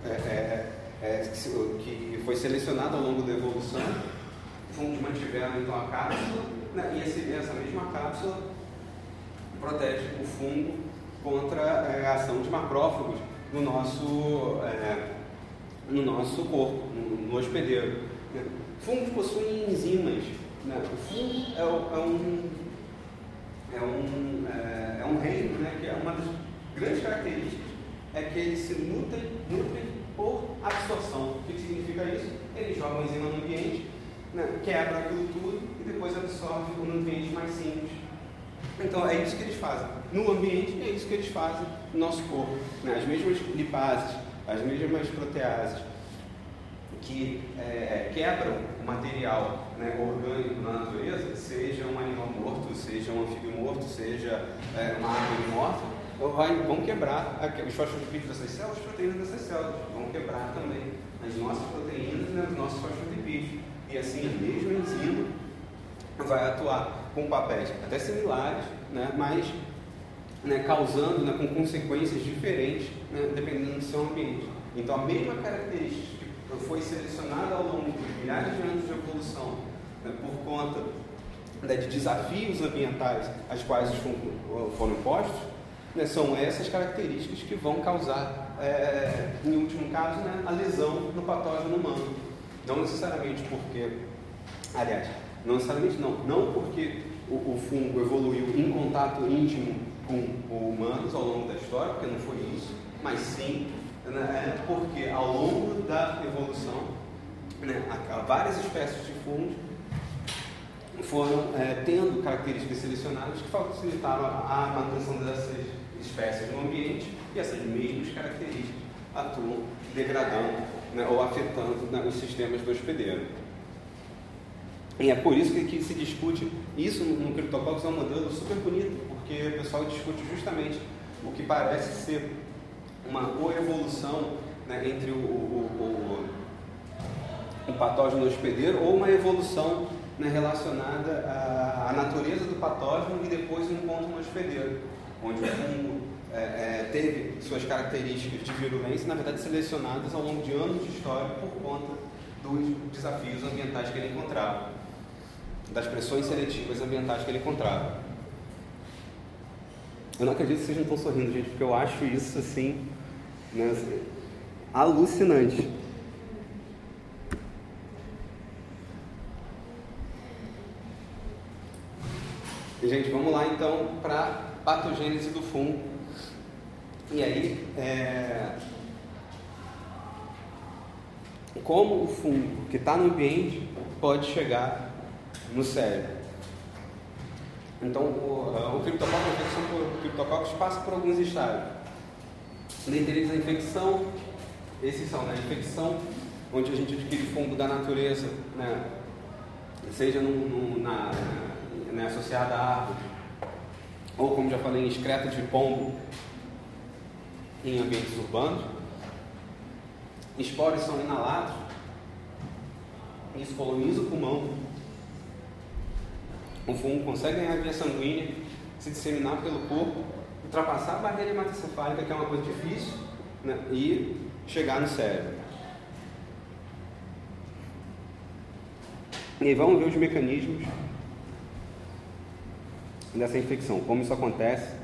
que foi selecionada ao longo da evolução. Fungos mantiveram então a cápsula, né, e essa mesma cápsula protege o fungo contra a ação de macrófagos no nosso corpo, no hospedeiro. Né. Fungos possuem enzimas. Né. O fungo é um reino, né, que é uma das grandes características é que eles se nutrem por absorção. O que significa isso? Eles jogam enzima no ambiente, né, quebra aquilo tudo e depois absorve o nutriente mais simples. Então é isso que eles fazem no ambiente, é isso que eles fazem no nosso corpo. Né? As mesmas lipases, as mesmas proteases que quebram o material, né, orgânico na natureza, seja um animal morto, seja um anfíbio morto, seja uma árvore morta, vão quebrar os fosfolipídios dessas células, as proteínas dessas células, vão quebrar também as nossas proteínas e os nossos fosfolipídios. E assim, a mesma enzima vai atuar com papéis até similares, né, mas causando, né, com consequências diferentes, né, dependendo do seu ambiente. Então, a mesma característica que foi selecionada ao longo de milhares de anos de evolução, né, por conta, né, de desafios ambientais aos quais os fungos foram impostos, né, são essas características que vão causar, em último caso, né, a lesão no patógeno humano. Não necessariamente porque, aliás, não porque o fungo evoluiu em contato íntimo com humanos ao longo da história, porque não foi isso, mas sim, né, porque ao longo da evolução, né, várias espécies de fungos foram tendo características selecionadas que facilitaram a manutenção dessas espécies no ambiente, e essas mesmas características atuam degradando, né, ou afetando, né, os sistemas do hospedeiro. E é por isso que se discute isso no Cryptococcus. É um modelo super bonito, porque o pessoal discute justamente o que parece ser uma coevolução, né, entre o patógeno hospedeiro, ou uma evolução, né, relacionada à natureza do patógeno e depois um encontro no hospedeiro, onde o fungo teve suas características de virulência, na verdade, selecionadas ao longo de anos de história por conta dos desafios ambientais que ele encontrava, das pressões seletivas ambientais que ele encontrava. Eu não acredito que vocês não estão sorrindo, gente, porque eu acho isso, assim, né, alucinante. E, gente, vamos lá então para a patogênese do fungo. E aí, como o fungo que está no ambiente pode chegar no cérebro? Então, o Cryptococcus, a infecção por Cryptococcus passa por alguns estágios. Dentre eles, a infecção, esses são, né, a infecção, onde a gente adquire fungo da natureza, né, seja associada a árvore, ou, como já falei, em excreto de pombo em ambientes urbanos. Esporos são inalados, isso coloniza o pulmão. O fungo consegue ganhar a via sanguínea, se disseminar pelo corpo, ultrapassar a barreira hematocefálica, que é uma coisa difícil, né, e chegar no cérebro. E aí vamos ver os mecanismos dessa infecção, como isso acontece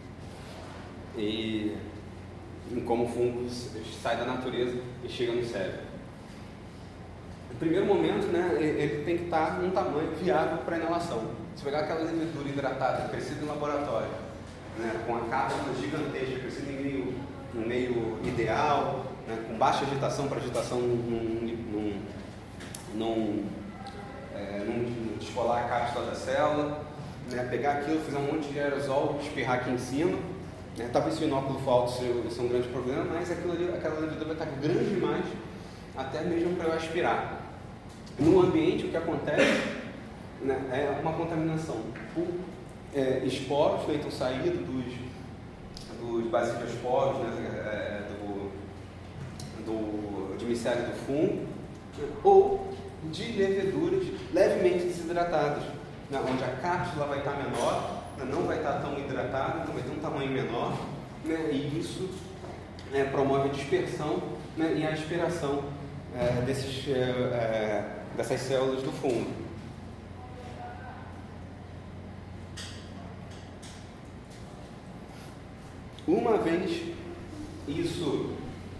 e como o fungo sai da natureza e chega no cérebro. No primeiro momento, né, ele tem que estar num tamanho viável para inalação. Se pegar aquela levedura hidratada, crescida em laboratório, né, com a cápsula gigantesca, crescendo em meio ideal, né, com baixa agitação para agitação não descolar a cápsula da célula, né, pegar aquilo, fazer um monte de aerosol, espirrar aqui em cima, né, talvez se o inóculo falte isso é um grande problema, mas aquela levedura vai estar grande demais, até mesmo para eu aspirar. No ambiente o que acontece, né, é uma contaminação por esporos, né, então saído dos basilosporos, né, de micélio do fungo, ou de leveduras levemente desidratadas, né, onde a cápsula vai estar menor, né, não vai estar tão hidratada, então vai ter um tamanho menor, né, e isso promove a dispersão, né, e a aspiração dessas células do fungo. Uma vez isso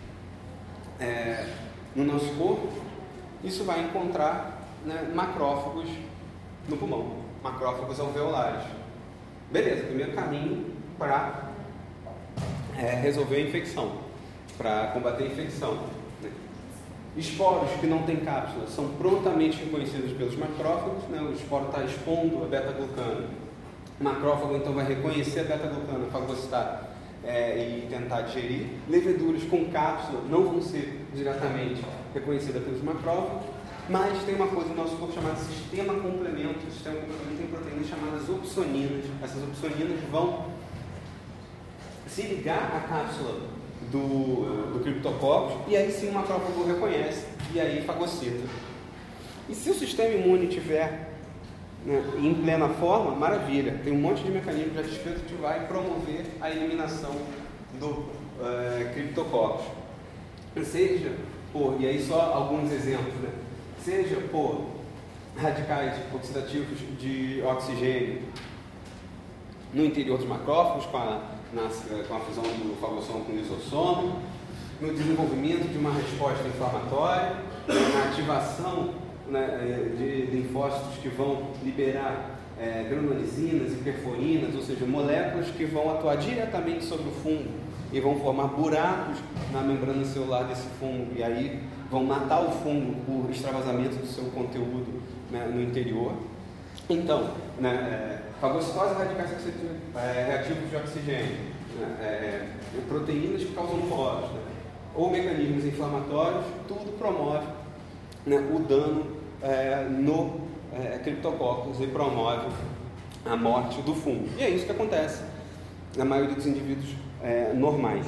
no nosso corpo, isso vai encontrar, né, macrófagos no pulmão, macrófagos alveolares. Beleza, primeiro caminho para resolver a infecção, para combater a infecção. Né? Esporos que não têm cápsula são prontamente reconhecidos pelos macrófagos, né? O esporo está expondo a beta-glucana. O macrófago então vai reconhecer a beta-glucana, fagocitar e tentar digerir. Leveduras com cápsula não vão ser diretamente reconhecidas pelos macrófagos, mas tem uma coisa no nosso corpo chamada sistema complemento. O sistema complemento tem proteínas chamadas opsoninas. Essas opsoninas vão se ligar à cápsula do Cryptococcus e aí sim o macrófago reconhece e aí fagocita. E se o sistema imune estiver, né, em plena forma, maravilha, tem um monte de mecanismos de despeito que vai promover a eliminação do Cryptococcus. Seja por, e aí só alguns exemplos, né? Seja por radicais oxidativos de oxigênio no interior dos macrófagos, com a fusão do fagossomo com o lisossomo, no desenvolvimento de uma resposta inflamatória, na ativação, né, de linfócitos que vão liberar granulosinas e perforinas, ou seja, moléculas que vão atuar diretamente sobre o fungo e vão formar buracos na membrana celular desse fungo e aí vão matar o fungo por extravasamento do seu conteúdo, né, no interior. Então, né, fagocitose e radicais reativos de oxigênio, né, proteínas que causam poros, né, ou mecanismos inflamatórios, tudo promove, né, o dano no Cryptococcus e promove a morte do fungo. E é isso que acontece na maioria dos indivíduos normais.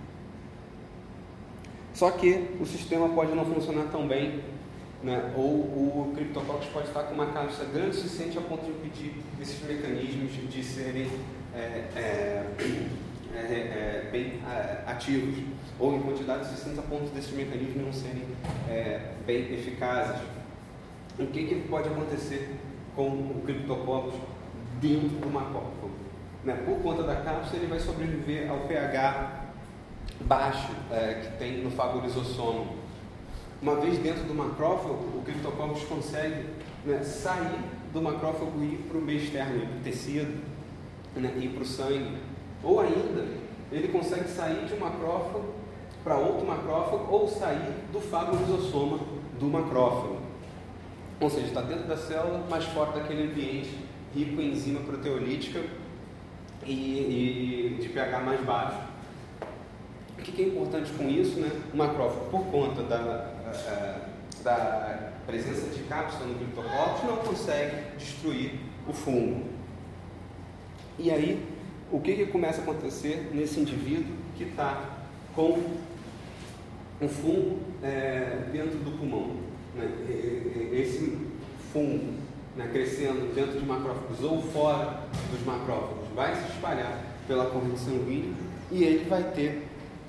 Só que o sistema pode não funcionar tão bem, né? Ou o Cryptococcus pode estar com uma cápsula grande o suficiente a ponto de impedir esses mecanismos de serem bem ativos, ou em quantidade suficiente a ponto desses mecanismos não serem bem eficazes. O que pode acontecer com o Cryptococcus dentro do macrófago? Né? Por conta da cápsula, ele vai sobreviver ao pH baixo que tem no fagolisossomo. Uma vez dentro do macrófago, o Cryptococcus consegue, né, sair do macrófago e ir para o meio externo, ir para o tecido, né, ir para o sangue. Ou ainda, ele consegue sair de um macrófago para outro macrófago ou sair do fagolisosoma do macrófago. Ou seja, está dentro da célula, mas fora daquele ambiente rico em enzima proteolítica e de pH mais baixo. O que é importante com isso, né? O macrófago, por conta da presença de cápsula no Cryptococcus, não consegue destruir o fungo. E aí, o que começa a acontecer nesse indivíduo que está com um fungo dentro do pulmão? Né? Esse fungo, né, crescendo dentro de macrófagos ou fora dos macrófagos vai se espalhar pela corrente sanguínea e ele vai ter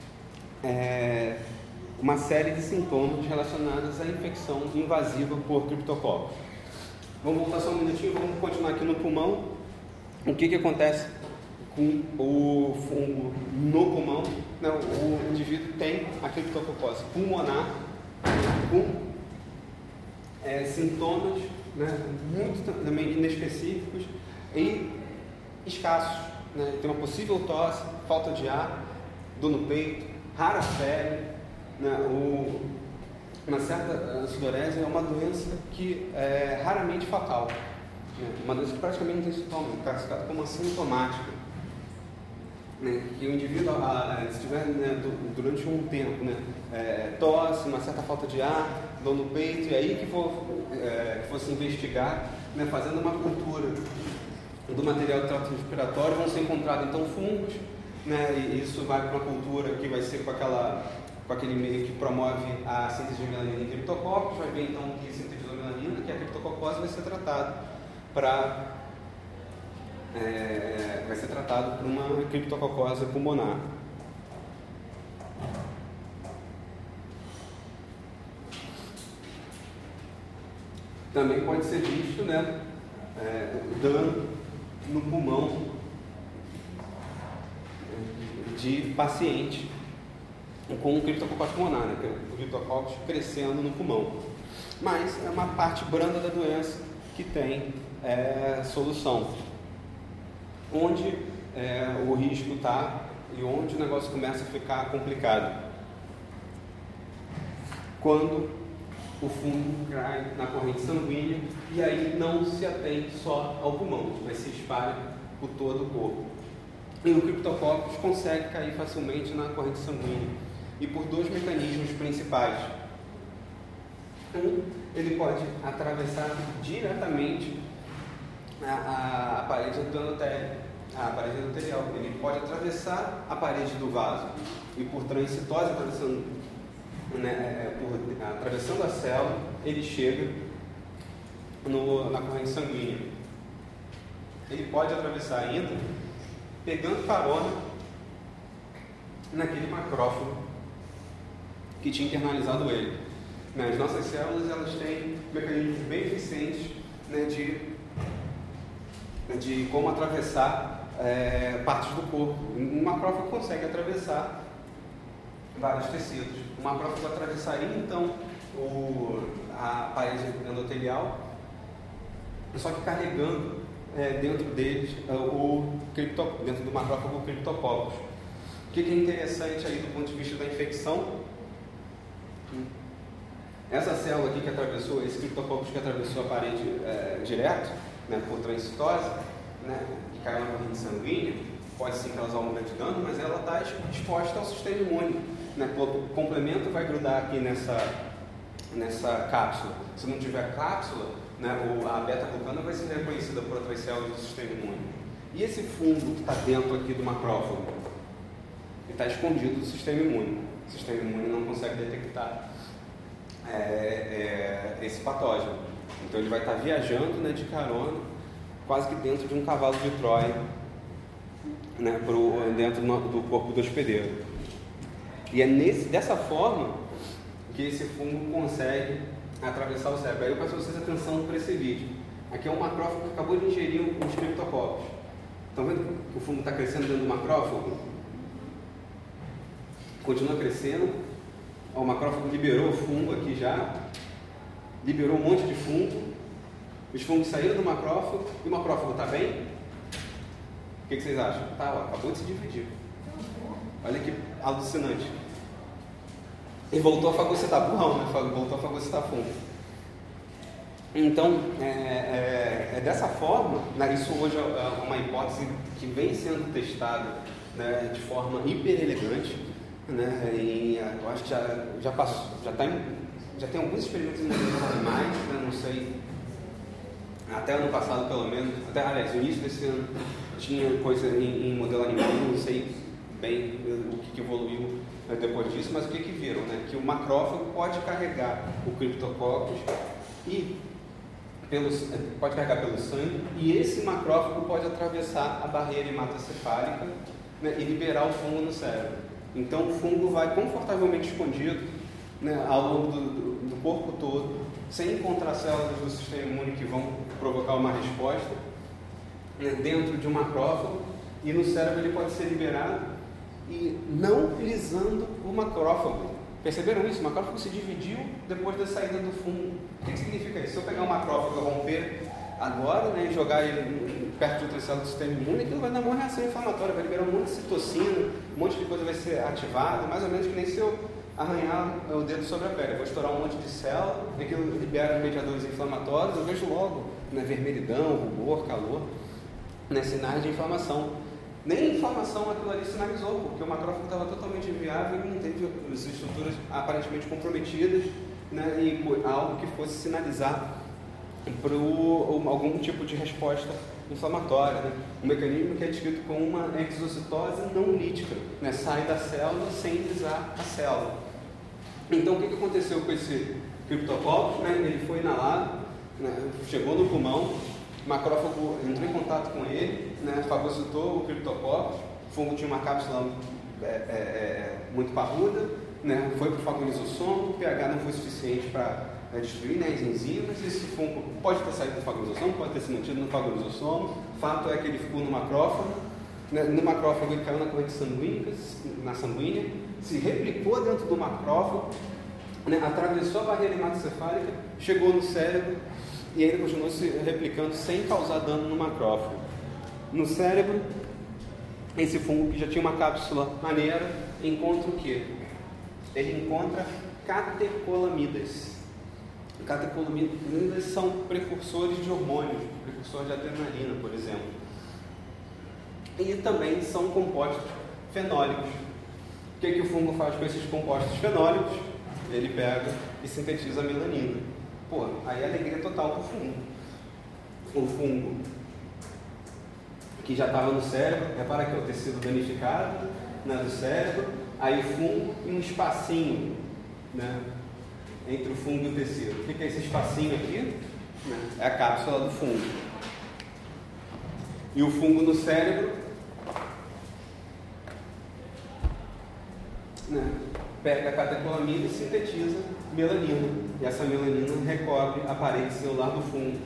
uma série de sintomas relacionados à infecção invasiva por Cryptococcus. Vamos voltar só um minutinho, vamos continuar aqui no pulmão. O que acontece com o fungo no pulmão? Não, o indivíduo tem a criptococcose pulmonar com sintomas, né, muito também inespecíficos e escassos. né? Tem uma possível tosse, falta de ar, dor no peito, rara febre, né? Uma certa sudorese é uma doença que é raramente fatal, né? Uma doença que praticamente não tem sintoma, classificada como assintomática, né? Que o indivíduo, se tiver, né, durante um tempo, né, tosse, uma certa falta de ar, dor no peito, e aí que fosse investigar, né, fazendo uma cultura do material de trato respiratório, vão ser encontrados então fungos, né, e isso vai para uma cultura que vai ser com aquele meio que promove a síntese de melanina em criptococcus, vai ver então que sintetizou melanina, que a criptococose vai ser tratado por uma criptococose pulmonar. Também pode ser visto, né, dano no pulmão de paciente com criptococcus pulmonar, né, que é o criptococcus crescendo no pulmão. Mas é uma parte branda da doença que tem solução. Onde o risco está e onde o negócio começa a ficar complicado. Quando o fungo cai na corrente sanguínea e aí não se atém só ao pulmão, mas se espalha por todo o corpo. E o criptococcus consegue cair facilmente na corrente sanguínea e por dois mecanismos principais. Ele pode atravessar diretamente a parede endotelial, ele pode atravessar a parede do vaso e por transcitose, atravessando a célula, ele chega na corrente sanguínea. Ele pode atravessar ainda pegando carona naquele macrófago que tinha internalizado ele. As nossas células, elas têm mecanismos bem eficientes, né, de como atravessar partes do corpo. Um macrófago consegue atravessar vários tecidos. O macrófago atravessaria então a parede endotelial, só que carregando dentro deles dentro do macrófago o criptococcus. O que é interessante aí do ponto de vista da infecção? Essa célula aqui que atravessou, esse criptococcus que atravessou a parede direto, né, por transcitose, né, que caiu na corrente sanguínea, pode sim causar um grande dano, mas ela está exposta ao sistema imune, né? O complemento vai grudar aqui nessa cápsula. Se não tiver cápsula, né, a beta-glucana vai ser reconhecida por outras células do sistema imune. E esse fungo que está dentro aqui do macrófago, ele está escondido do sistema imune. O sistema imune não consegue detectar esse patógeno. Então ele vai estar viajando, né, de carona, quase que dentro de um cavalo de Troia, né, dentro do corpo do hospedeiro. E é dessa forma que esse fungo consegue atravessar o cérebro. Aí eu peço a vocês atenção para esse vídeo. Aqui é um macrófago que acabou de ingerir uns criptococcus. Estão vendo que o fungo está crescendo dentro do macrófago? Continua crescendo. O macrófago liberou o fungo aqui já. Liberou um monte de fungo. Os fungos saíram do macrófago. E o macrófago está bem? O que vocês acham? Tá, acabou de se dividir. Olha que alucinante. E voltou a fagocitar burrão, né? Voltou a fagocitar fungo. Então, dessa forma, né, isso hoje é uma hipótese que vem sendo testada, né, de forma hiper elegante, né, e eu acho que já passou, já tem alguns experimentos em modelos animais, né, não sei, até ano passado pelo menos, aliás, no início desse ano tinha coisa em modelo animal, não sei bem o que evoluiu depois disso, mas o que viram, né, que o macrófago pode carregar o criptococcus e pode carregar pelo sangue, e esse macrófago pode atravessar a barreira hematocefálica, né, e liberar o fungo no cérebro. Então o fungo vai confortavelmente escondido, né, ao longo do corpo todo, sem encontrar células do sistema imune que vão provocar uma resposta, né, dentro de um macrófago, e no cérebro ele pode ser liberado e não lisando o macrófago. Perceberam isso? O macrófago se dividiu depois da saída do fungo. O que significa isso? Se eu pegar um macrófago e romper agora, né, e jogar ele perto de outras células do sistema imune, aquilo vai dar uma reação inflamatória, vai liberar um monte de citocina, um monte de coisa vai ser ativada, mais ou menos que nem se eu arranhar o dedo sobre a pele. Eu vou estourar um monte de célula, aquilo libera mediadores inflamatórios, eu vejo logo, né, vermelhidão, rubor, calor, né, sinais de inflamação. Nem inflamação aquilo ali sinalizou, porque o macrófago estava totalmente inviável e não teve as estruturas aparentemente comprometidas, né, e algo que fosse sinalizar para algum tipo de resposta inflamatória, né? Um mecanismo que é descrito como uma exocitose não lítica, né? Sai da célula sem lisar a célula. Então, o que aconteceu com esse Cryptococcus? Né? Ele foi inalado, né? Chegou no pulmão, o macrófago entrou em contato com ele, né? Fagocitou o Cryptococcus, o fungo tinha uma cápsula muito parruda, né? Foi para o fagolisossomo, o pH não foi suficiente para destruir, né, as enzimas. Esse fungo pode ter saído do fagolisossomo, pode ter se mantido no fagolisossomo. Fato é que ele ficou no macrófago, né? No macrófago ele caiu na corrente sanguínea, se replicou dentro do macrófago, né? Atravessou a barreira hematocefálica, chegou no cérebro e ainda continuou se replicando sem causar dano no macrófago. No cérebro, esse fungo que já tinha uma cápsula maneira encontra o quê? Ele encontra catecolamidas. Catecolamidas são precursores de hormônios, precursores de adrenalina, por exemplo. E também são compostos fenólicos. O que o fungo faz com esses compostos fenólicos? Ele pega e sintetiza a melanina. Pô, aí é alegria total para o fungo. O fungo que já estava no cérebro, repara que é o tecido danificado, né, do cérebro, aí o fungo e um espacinho, né, entre o fungo e o tecido. O que é esse espacinho aqui? É a cápsula do fungo. E o fungo no cérebro, né, pega a catecolamina e sintetiza melanina. E essa melanina recobre a parede celular do fungo.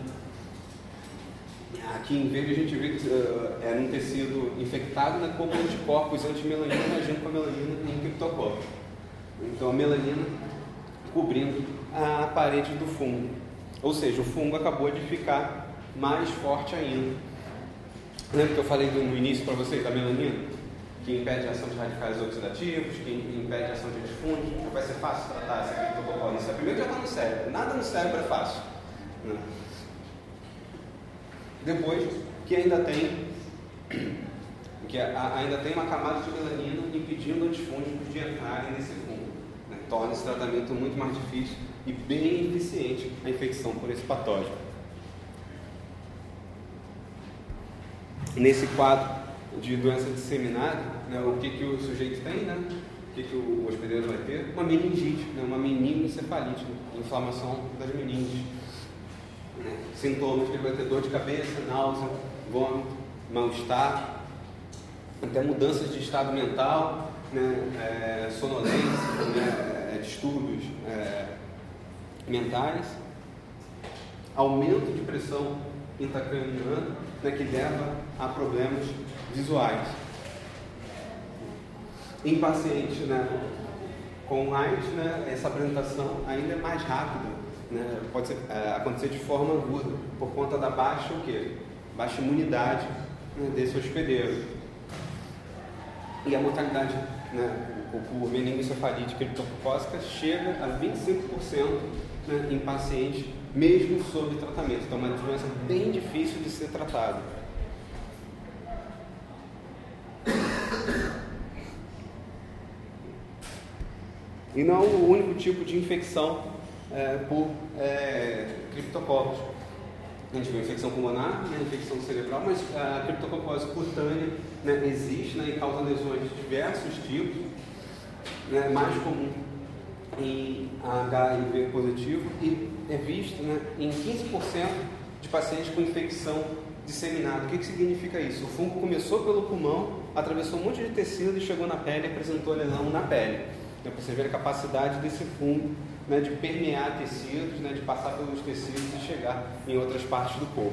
Aqui em verde a gente vê que é num tecido infectado, né, como anticorpos antimelanina agindo com a melanina em Cryptococcus. Então a melanina cobrindo a parede do fungo. Ou seja, o fungo acabou de ficar mais forte ainda. Lembra que eu falei no início para vocês da melanina? Que impede a ação de radicais oxidativos, que impede a ação de antifúngicos. Vai ser fácil tratar essa Cryptococcus. Primeiro já está no cérebro. Nada no cérebro é fácil, né? Depois, que ainda tem uma camada de melanina impedindo antifúngicos de entrarem nesse fungo, né? Torna esse tratamento muito mais difícil e bem eficiente a infecção por esse patógeno. Nesse quadro de doença disseminada, né, o que o sujeito tem, né? O que o hospedeiro vai ter? Uma meningite, né? Uma meningoencefalite, né? Inflamação das meninges. Sintomas que ele vai ter: dor de cabeça, náusea, vômito, mal-estar, até mudanças de estado mental, né, sonolência, né, distúrbios mentais, aumento de pressão intracraniana, né, que leva a problemas visuais. Em pacientes, né, com AIDS, né, essa apresentação ainda é mais rápida. Né, pode acontecer de forma aguda, por conta da baixa imunidade, né, desse hospedeiro. E a mortalidade, né, por meningoencefalite criptocócica chega a 25%, né, em pacientes mesmo sob tratamento. Então é uma doença bem difícil de ser tratada. E não é o único tipo de infecção por criptococcus. A gente vê infecção pulmonar, né, infecção cerebral, mas a criptococose cutânea, né, existe, né, e causa lesões de diversos tipos, né, mais comum em HIV positivo e é visto, né, em 15% de pacientes com infecção disseminada. O que significa isso? O fungo começou pelo pulmão, atravessou um monte de tecido e chegou na pele e apresentou lesão na pele. Então, você vê a capacidade desse fungo, né, de permear tecidos, né, de passar pelos tecidos e chegar em outras partes do corpo.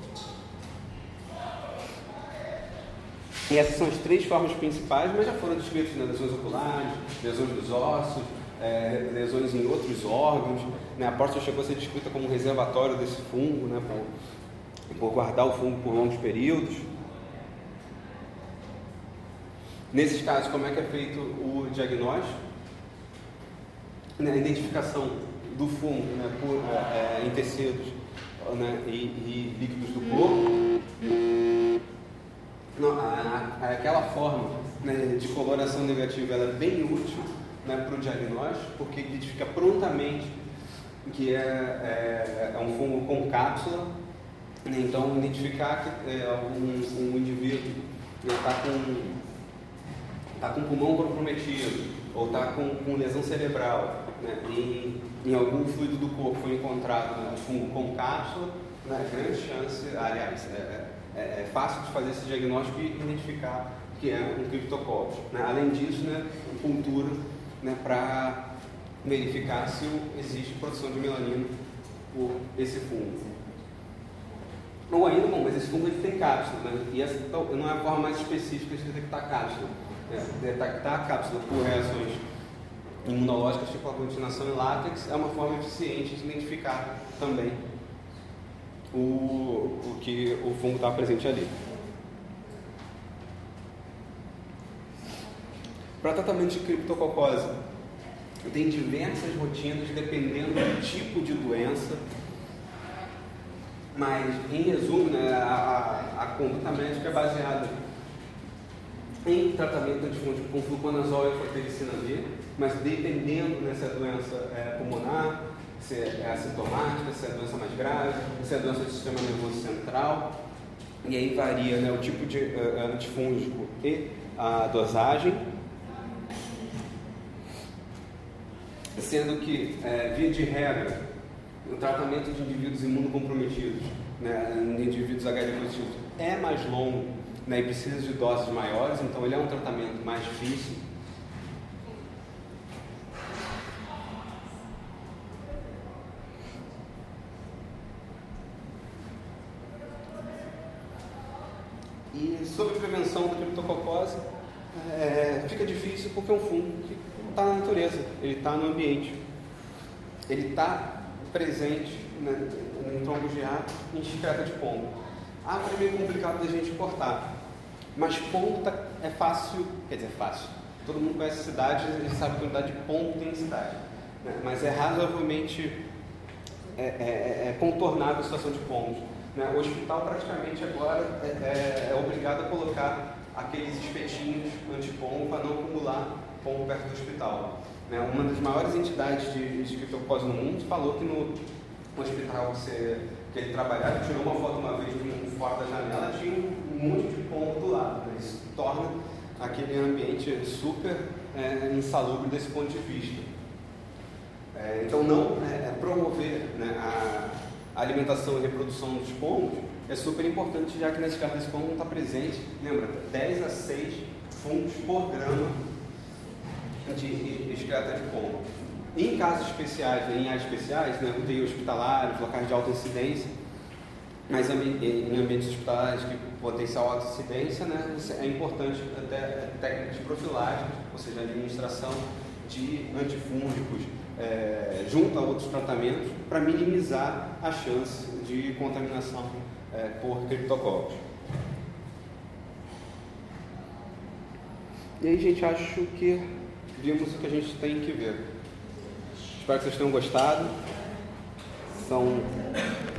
E essas são as três formas principais, mas já foram descritas, né, lesões oculares, lesões dos ossos, lesões em outros órgãos, né, a próstata chegou a ser descrita como um reservatório desse fungo, né, por guardar o fungo por longos períodos. Nesses casos, como é que é feito o diagnóstico? A identificação do fungo, né, em tecidos, né, e líquidos do corpo. Não, aquela forma, né, de coloração negativa ela é bem útil, né, para o diagnóstico, porque identifica prontamente que é um fungo com cápsula, né, então identificar que um indivíduo está com o pulmão comprometido ou está com lesão cerebral, né, em algum fluido do corpo foi encontrado, né, um fungo com cápsula, né, grande chance, aliás, é fácil de fazer esse diagnóstico e identificar que é um criptococcus. Né? Além disso, né, cultura, né, para verificar se existe produção de melanina por esse fungo. Ou ainda, mas esse fungo ele tem cápsula, né? E essa não é a forma mais específica de detectar a cápsula. Detectar a cápsula por reações imunológicas, tipo a aglutinação em látex, é uma forma eficiente de identificar também o que o fungo está presente ali. Para tratamento de criptococose, tem diversas rotinas dependendo do tipo de doença, mas em resumo, né, a conduta médica é baseada em tratamento antifúngico com fluconazol e efotericina V, mas dependendo, né, se a doença é pulmonar, se é assintomática, se é a doença mais grave, se é a doença do sistema nervoso central, e aí varia, né, o tipo de antifúngico e a dosagem, sendo que, via de regra, o tratamento de indivíduos imunocomprometidos, né, indivíduos HIV positivos, é mais longo, né, e precisa de doses maiores, então ele é um tratamento mais difícil. E sobre prevenção da criptococose, fica difícil porque é um fungo que não está na natureza, ele está no ambiente. Ele está presente, né, em troncos de árvore e em excreta de pombo. Árvore é meio complicado da gente cortar, mas pombo é fácil, quer dizer, fácil. Todo mundo conhece a cidade e sabe a quantidade de pombo tem em cidade, né? Mas é razoavelmente contornável a situação de pombos. Né? O hospital praticamente agora é obrigado a colocar aqueles espetinhos antipombo para não acumular pombo perto do hospital. Né? Uma das maiores entidades de criptococose no mundo falou que no hospital que ele trabalhava, tirou uma foto uma vez fora da janela, tinha um monte de pombo do lado. Né? Isso torna aquele ambiente super insalubre desse ponto de vista. Então, não promover, né, a alimentação e reprodução dos pombos é super importante, já que nesse caso desse pombo não está presente, lembra, 10 a 6 fungos por grama de excreta de pombo. Em casos especiais, em áreas especiais, né, UTI hospitalares, locais de alta incidência, mas em ambientes hospitalares que potencial alta incidência, né, é importante até técnicas de profilática, ou seja, a administração de antifúngicos junto a outros tratamentos para minimizar a chance de contaminação por criptococcus. E aí, gente, acho que vimos o que a gente tem que ver. Espero que vocês tenham gostado. São